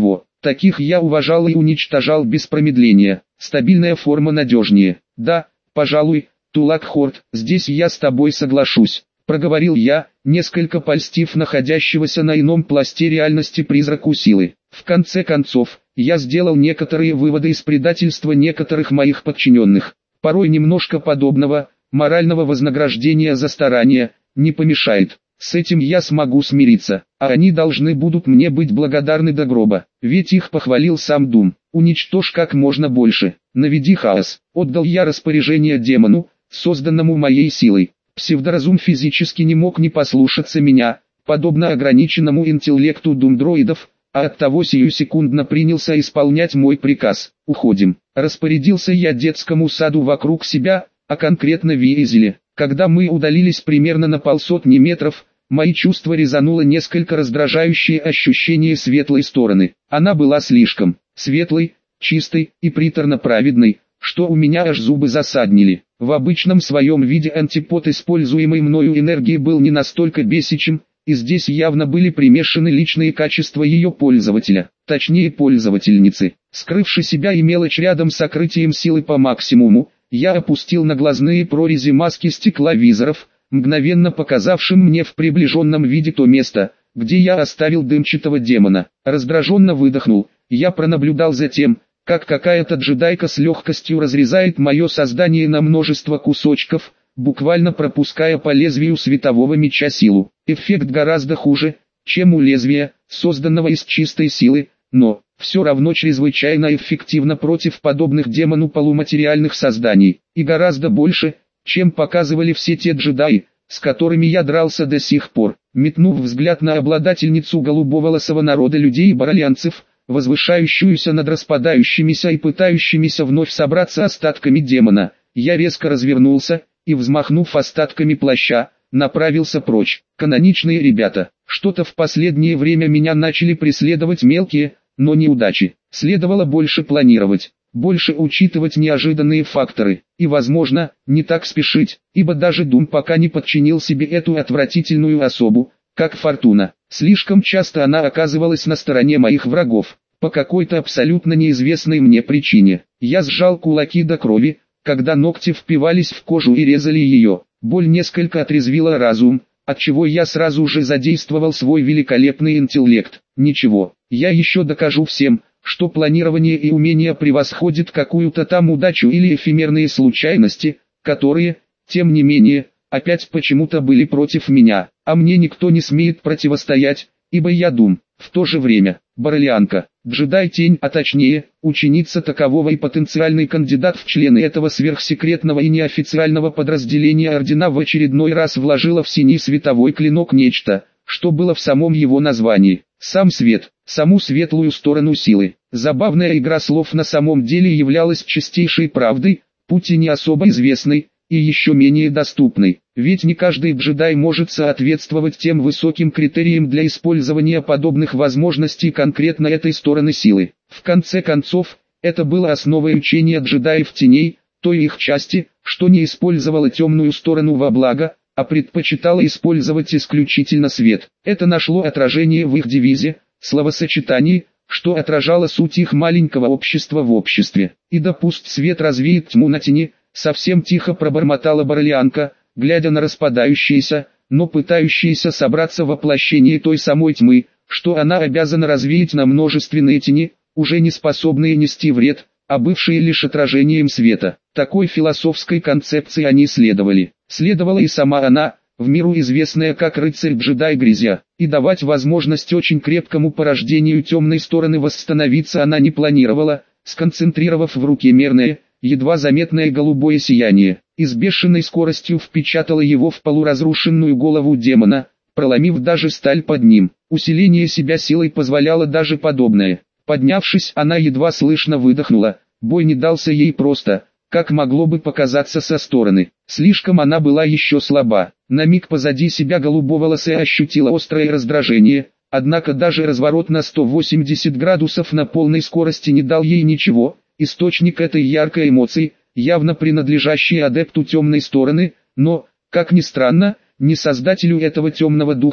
Таких я уважал и уничтожал без промедления. Стабильная форма надежнее. Да, пожалуй, Тулак-Хорд, здесь я с тобой соглашусь, проговорил я, несколько польстив находящегося на ином пласте реальности призраку силы. В конце концов, я сделал некоторые выводы из предательства некоторых моих подчиненных. Порой немножко подобного, морального вознаграждения за старания, не помешает. С этим я смогу смириться, а они должны будут мне быть благодарны до гроба, ведь их похвалил сам Дум. Уничтожь как можно больше, наведи хаос. Отдал я распоряжение демону, созданному моей силой. Псевдоразум физически не мог не послушаться меня, подобно ограниченному интеллекту Дум-дроидов, а оттого сиюсекундно принялся исполнять мой приказ. Уходим. Распорядился я детскому саду вокруг себя, а конкретно Виезеле. Когда мы удалились примерно на 150 метров, мои чувства резануло несколько раздражающее ощущение светлой стороны. Она была слишком светлой, чистой и приторно-праведной, что у меня аж зубы засаднили. В обычном своем виде антипод используемой мною энергии был не настолько бесячим, и здесь явно были примешаны личные качества ее пользователя, точнее пользовательницы. Скрывши себя и мелочь рядом с сокрытием силы по максимуму, я опустил на глазные прорези маски стекла визоров, мгновенно показавшим мне в приближенном виде то место, где я оставил дымчатого демона. Раздраженно выдохнул, я пронаблюдал за тем, как какая-то джедайка с легкостью разрезает мое создание на множество кусочков, буквально пропуская по лезвию светового меча силу. Эффект гораздо хуже, чем у лезвия, созданного из чистой силы, но все равно чрезвычайно эффективно против подобных демону полуматериальных созданий, и гораздо больше, чем показывали все те джедаи, с которыми я дрался до сих пор. Метнув взгляд на обладательницу голубоволосого народа людей и баральянцев, возвышающуюся над распадающимися и пытающимися вновь собраться остатками демона, я резко развернулся и, взмахнув остатками плаща, направился прочь. Каноничные ребята, что-то в последнее время меня начали преследовать мелкие, но неудачи. Следовало больше планировать, больше учитывать неожиданные факторы, и, возможно, не так спешить, ибо даже Дум пока не подчинил себе эту отвратительную особу, как Фортуна. Слишком часто она оказывалась на стороне моих врагов, по какой-то абсолютно неизвестной мне причине. Я сжал кулаки до крови, когда ногти впивались в кожу и резали ее. Боль несколько отрезвила разум, отчего я сразу же задействовал свой великолепный интеллект. Ничего, я еще докажу всем, что планирование и умение превосходит какую-то там удачу или эфемерные случайности, которые, тем не менее, опять почему-то были против меня, а мне никто не смеет противостоять, ибо я Дум. В то же время, Баральянка, джедай-тень, а точнее, ученица такового и потенциальный кандидат в члены этого сверхсекретного и неофициального подразделения Ордена в очередной раз вложила в синий световой клинок нечто, что было в самом его названии. Сам свет, саму светлую сторону силы. Забавная игра слов на самом деле являлась чистейшей правдой, пусть и не особо известной, и еще менее доступной. Ведь не каждый джедай может соответствовать тем высоким критериям для использования подобных возможностей конкретно этой стороны силы. В конце концов, это было основой учения джедаев теней, той их части, что не использовала темную сторону во благо, а предпочитала использовать исключительно свет. Это нашло отражение в их девизе, словосочетании, что отражало суть их маленького общества в обществе. И да пусть свет развеет тьму на тени, совсем тихо пробормотала Баральянка, глядя на распадающееся, но пытающееся собраться воплощение той самой тьмы, что она обязана развеять на множественные тени, уже не способные нести вред, а бывшие лишь отражением света. Такой философской концепции они следовали. Следовала и сама она, в миру известная как рыцарь-джедай Грязя, и давать возможность очень крепкому порождению темной стороны восстановиться она не планировала, сконцентрировав в руке мерное, едва заметное голубое сияние, и с бешеной скоростью впечатала его в полуразрушенную голову демона, проломив даже сталь под ним. Усиление себя силой позволяло даже подобное. Поднявшись, она едва слышно выдохнула, бой не дался ей просто, как могло бы показаться со стороны. Слишком она была еще слаба. На миг позади себя голубоволосая ощутила острое раздражение, однако даже разворот на 180 градусов на полной скорости не дал ей ничего. Источник этой яркой эмоции, явно принадлежащий адепту темной стороны, но, как ни странно, не создателю этого темного духа,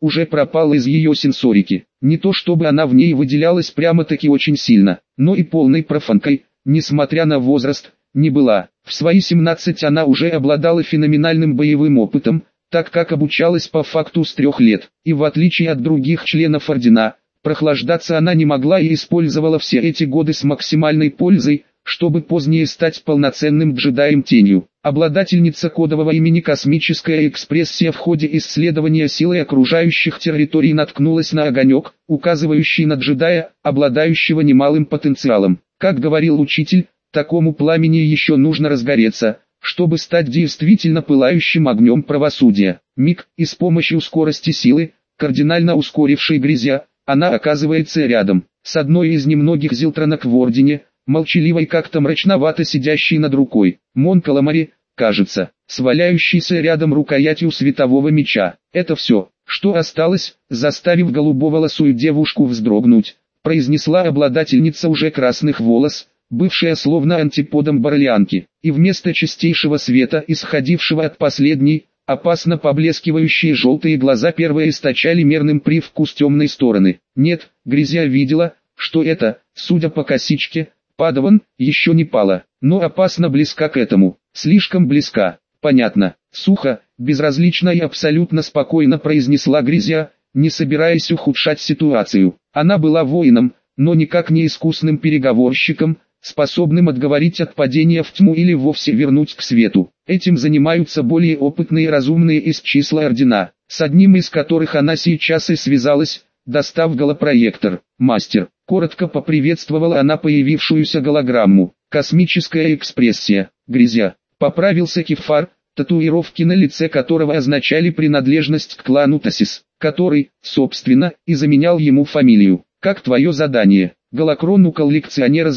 уже пропал из ее сенсорики. Не то чтобы она в ней выделялась прямо-таки очень сильно, но и полной профанкой, несмотря на возраст, не была. В свои 17 она уже обладала феноменальным боевым опытом, так как обучалась по факту с 3 лет, и в отличие от других членов ордена, прохлаждаться она не могла и использовала все эти годы с максимальной пользой, чтобы позднее стать полноценным джедаем-тенью. Обладательница кодового имени «Космическая экспрессия» в ходе исследования силы окружающих территорий наткнулась на огонек, указывающий на джедая, обладающего немалым потенциалом. Как говорил учитель, такому пламени еще нужно разгореться, чтобы стать действительно пылающим огнем правосудия. Миг, и с помощью скорости силы, кардинально ускорившей Грязя, она оказывается рядом, с одной из немногих зилтронок в Ордене, молчаливой как-то мрачновато сидящей над рукой. Мон Каламари, кажется, с валяющейся рядом рукоятью светового меча. Это все, что осталось, заставив голубоволосую девушку вздрогнуть, произнесла обладательница уже красных волос, бывшая словно антиподом Барлианки, и вместо чистейшего света, исходившего от последней, опасно поблескивающие желтые глаза первые источали мерным привкус темной стороны. Нет, Грязя видела, что это, судя по косичке, Падаван, еще не пала, но опасно близка к этому, слишком близка. Понятно, сухо, безразлично и абсолютно спокойно произнесла Грязя, не собираясь ухудшать ситуацию. Она была воином, но никак не искусным переговорщиком, способным отговорить от падения в тьму или вовсе вернуть к свету. Этим занимаются более опытные и разумные из числа ордена, с одним из которых она сейчас и связалась, достав голопроектор. «Мастер», коротко поприветствовала она появившуюся голограмму. «Космическая экспрессия, Грязя», поправился Кефар, татуировки на лице которого означали принадлежность к клану Тасис, который, собственно, и заменял ему фамилию. «Как твое задание?» Голокрон у коллекционера с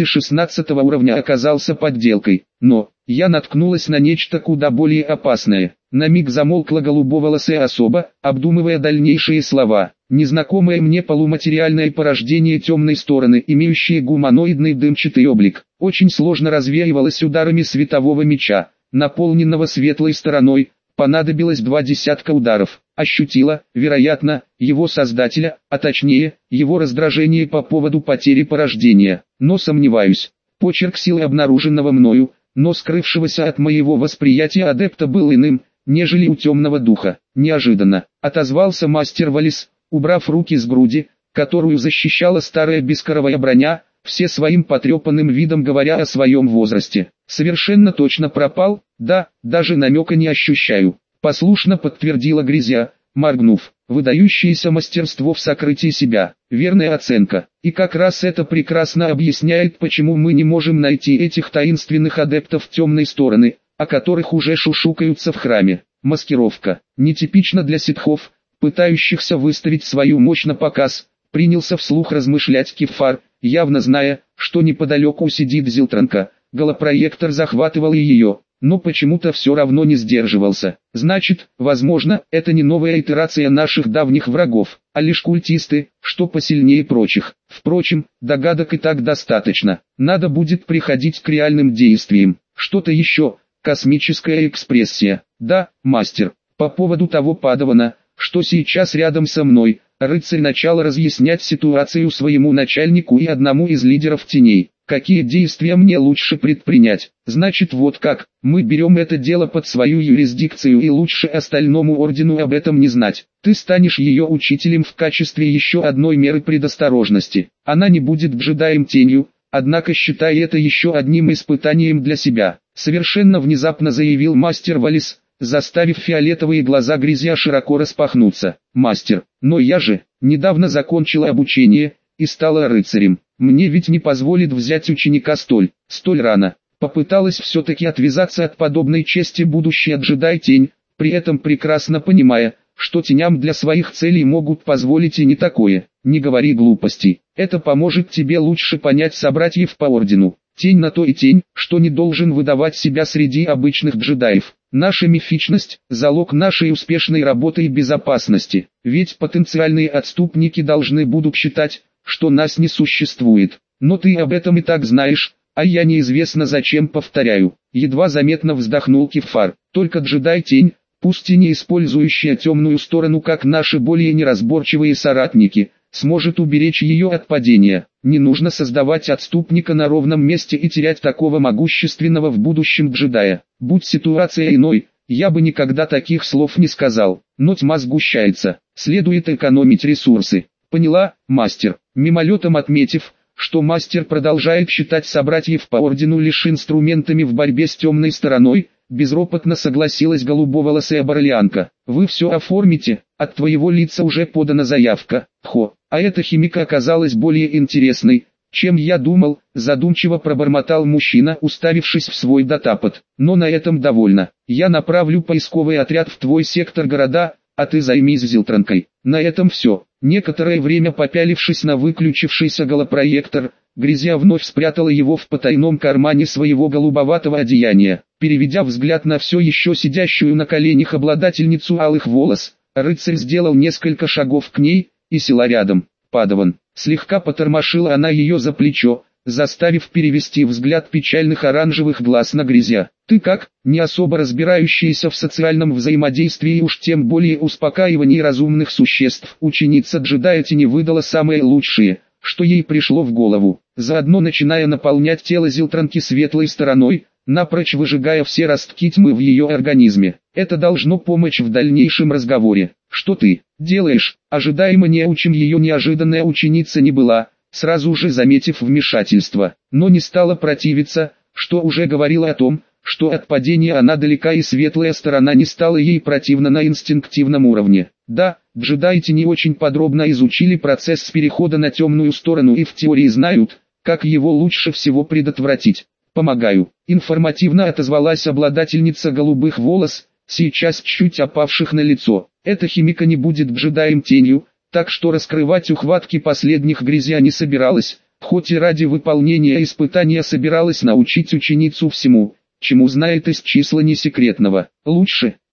216 уровня оказался подделкой, но я наткнулась на нечто куда более опасное. На миг замолкла голубоволосая особа, обдумывая дальнейшие слова. Незнакомое мне полуматериальное порождение темной стороны, имеющее гуманоидный дымчатый облик, очень сложно развеивалось ударами светового меча, наполненного светлой стороной. Понадобилось 20 ударов. Ощутила, вероятно, его создателя, а точнее, его раздражение по поводу потери порождения. Но сомневаюсь. Почерк силы обнаруженного мною, но скрывшегося от моего восприятия адепта был иным, нежели у темного духа. Неожиданно отозвался мастер Валис, убрав руки с груди, которую защищала старая бескоровая броня, все своим потрепанным видом говоря о своем возрасте. Совершенно точно пропал, да, даже намека не ощущаю. Послушно подтвердила Грязя, моргнув. Выдающееся мастерство в сокрытии себя, верная оценка. И как раз это прекрасно объясняет, почему мы не можем найти этих таинственных адептов темной стороны, о которых уже шушукаются в храме. Маскировка, нетипично для ситхов, пытающихся выставить свою мощь на показ, принялся вслух размышлять Кефар, явно зная, что неподалеку сидит Зилтранка. Голопроектор захватывал и ее, но почему-то все равно не сдерживался. Значит, возможно, это не новая итерация наших давних врагов, а лишь культисты, что посильнее прочих. Впрочем, догадок и так достаточно. Надо будет приходить к реальным действиям. Что-то еще, космическая экспрессия. Да, мастер, по поводу того Падавана, что сейчас рядом со мной, рыцарь начал разъяснять ситуацию своему начальнику и одному из лидеров теней. Какие действия мне лучше предпринять? Значит, вот как, мы берем это дело под свою юрисдикцию, и лучше остальному ордену об этом не знать. Ты станешь ее учителем в качестве еще одной меры предосторожности. Она не будет джедаем-тенью, однако считай это еще одним испытанием для себя. Совершенно внезапно заявил мастер Валис, заставив фиолетовые глаза Грязя широко распахнуться. «Мастер, но я же, недавно закончила обучение, и стала рыцарем. Мне ведь не позволит взять ученика столь рано». Попыталась все-таки отвязаться от подобной чести будущая джедай-тень, при этом прекрасно понимая, что теням для своих целей могут позволить и не такое. «Не говори глупостей, это поможет тебе лучше понять собратьев по ордену. Тень на то и тень, что не должен выдавать себя среди обычных джедаев. Наша мифичность – залог нашей успешной работы и безопасности, ведь потенциальные отступники должны будут считать, что нас не существует. Но ты об этом и так знаешь, а я неизвестно зачем повторяю». Едва заметно вздохнул Кефар. «Только джедай-тень, пусть и не использующая темную сторону как наши более неразборчивые соратники, сможет уберечь ее от падения. Не нужно создавать отступника на ровном месте и терять такого могущественного в будущем джедая. Будь ситуация иной, я бы никогда таких слов не сказал, но тьма сгущается, следует экономить ресурсы. Поняла, мастер? Мимолетом отметив, что мастер продолжает считать собратьев по ордену лишь инструментами в борьбе с темной стороной, безропотно согласилась голубоволосая Барлианка. Вы все оформите, от твоего лица уже подана заявка. Хо, а эта химика оказалась более интересной, чем я думал, задумчиво пробормотал мужчина, уставившись в свой датапад. Но на этом довольно. Я направлю поисковый отряд в твой сектор города, а ты займись Зилтранкой. На этом все. Некоторое время попялившись на выключившийся голопроектор, Грязя вновь спрятала его в потайном кармане своего голубоватого одеяния. Переведя взгляд на все еще сидящую на коленях обладательницу алых волос, рыцарь сделал несколько шагов к ней и села рядом. Падаван. Слегка потормошила она ее за плечо, заставив перевести взгляд печальных оранжевых глаз на Грязя. «Ты как, не особо разбирающаяся в социальном взаимодействии и уж тем более успокаивании разумных существ, ученица джедая тени выдала самые лучшие, что ей пришло в голову, заодно начиная наполнять тело Зилтранки светлой стороной, напрочь выжигая все ростки тьмы в ее организме. Это должно помочь в дальнейшем разговоре. Что ты делаешь?» Ожидаемо неучим ее неожиданная ученица не была, сразу же заметив вмешательство, но не стала противиться, что уже говорило о том, что от падения она далека и светлая сторона не стала ей противна на инстинктивном уровне. Да, джедаи не очень подробно изучили процесс перехода на темную сторону и в теории знают, как его лучше всего предотвратить. «Помогаю», — информативно отозвалась обладательница голубых волос, сейчас чуть опавших на лицо. «Эта химика не будет джедаем тенью, так что раскрывать ухватки последних Грязя не собиралась, хоть и ради выполнения испытания собиралась научить ученицу всему, чему знает из числа несекретного. Лучше,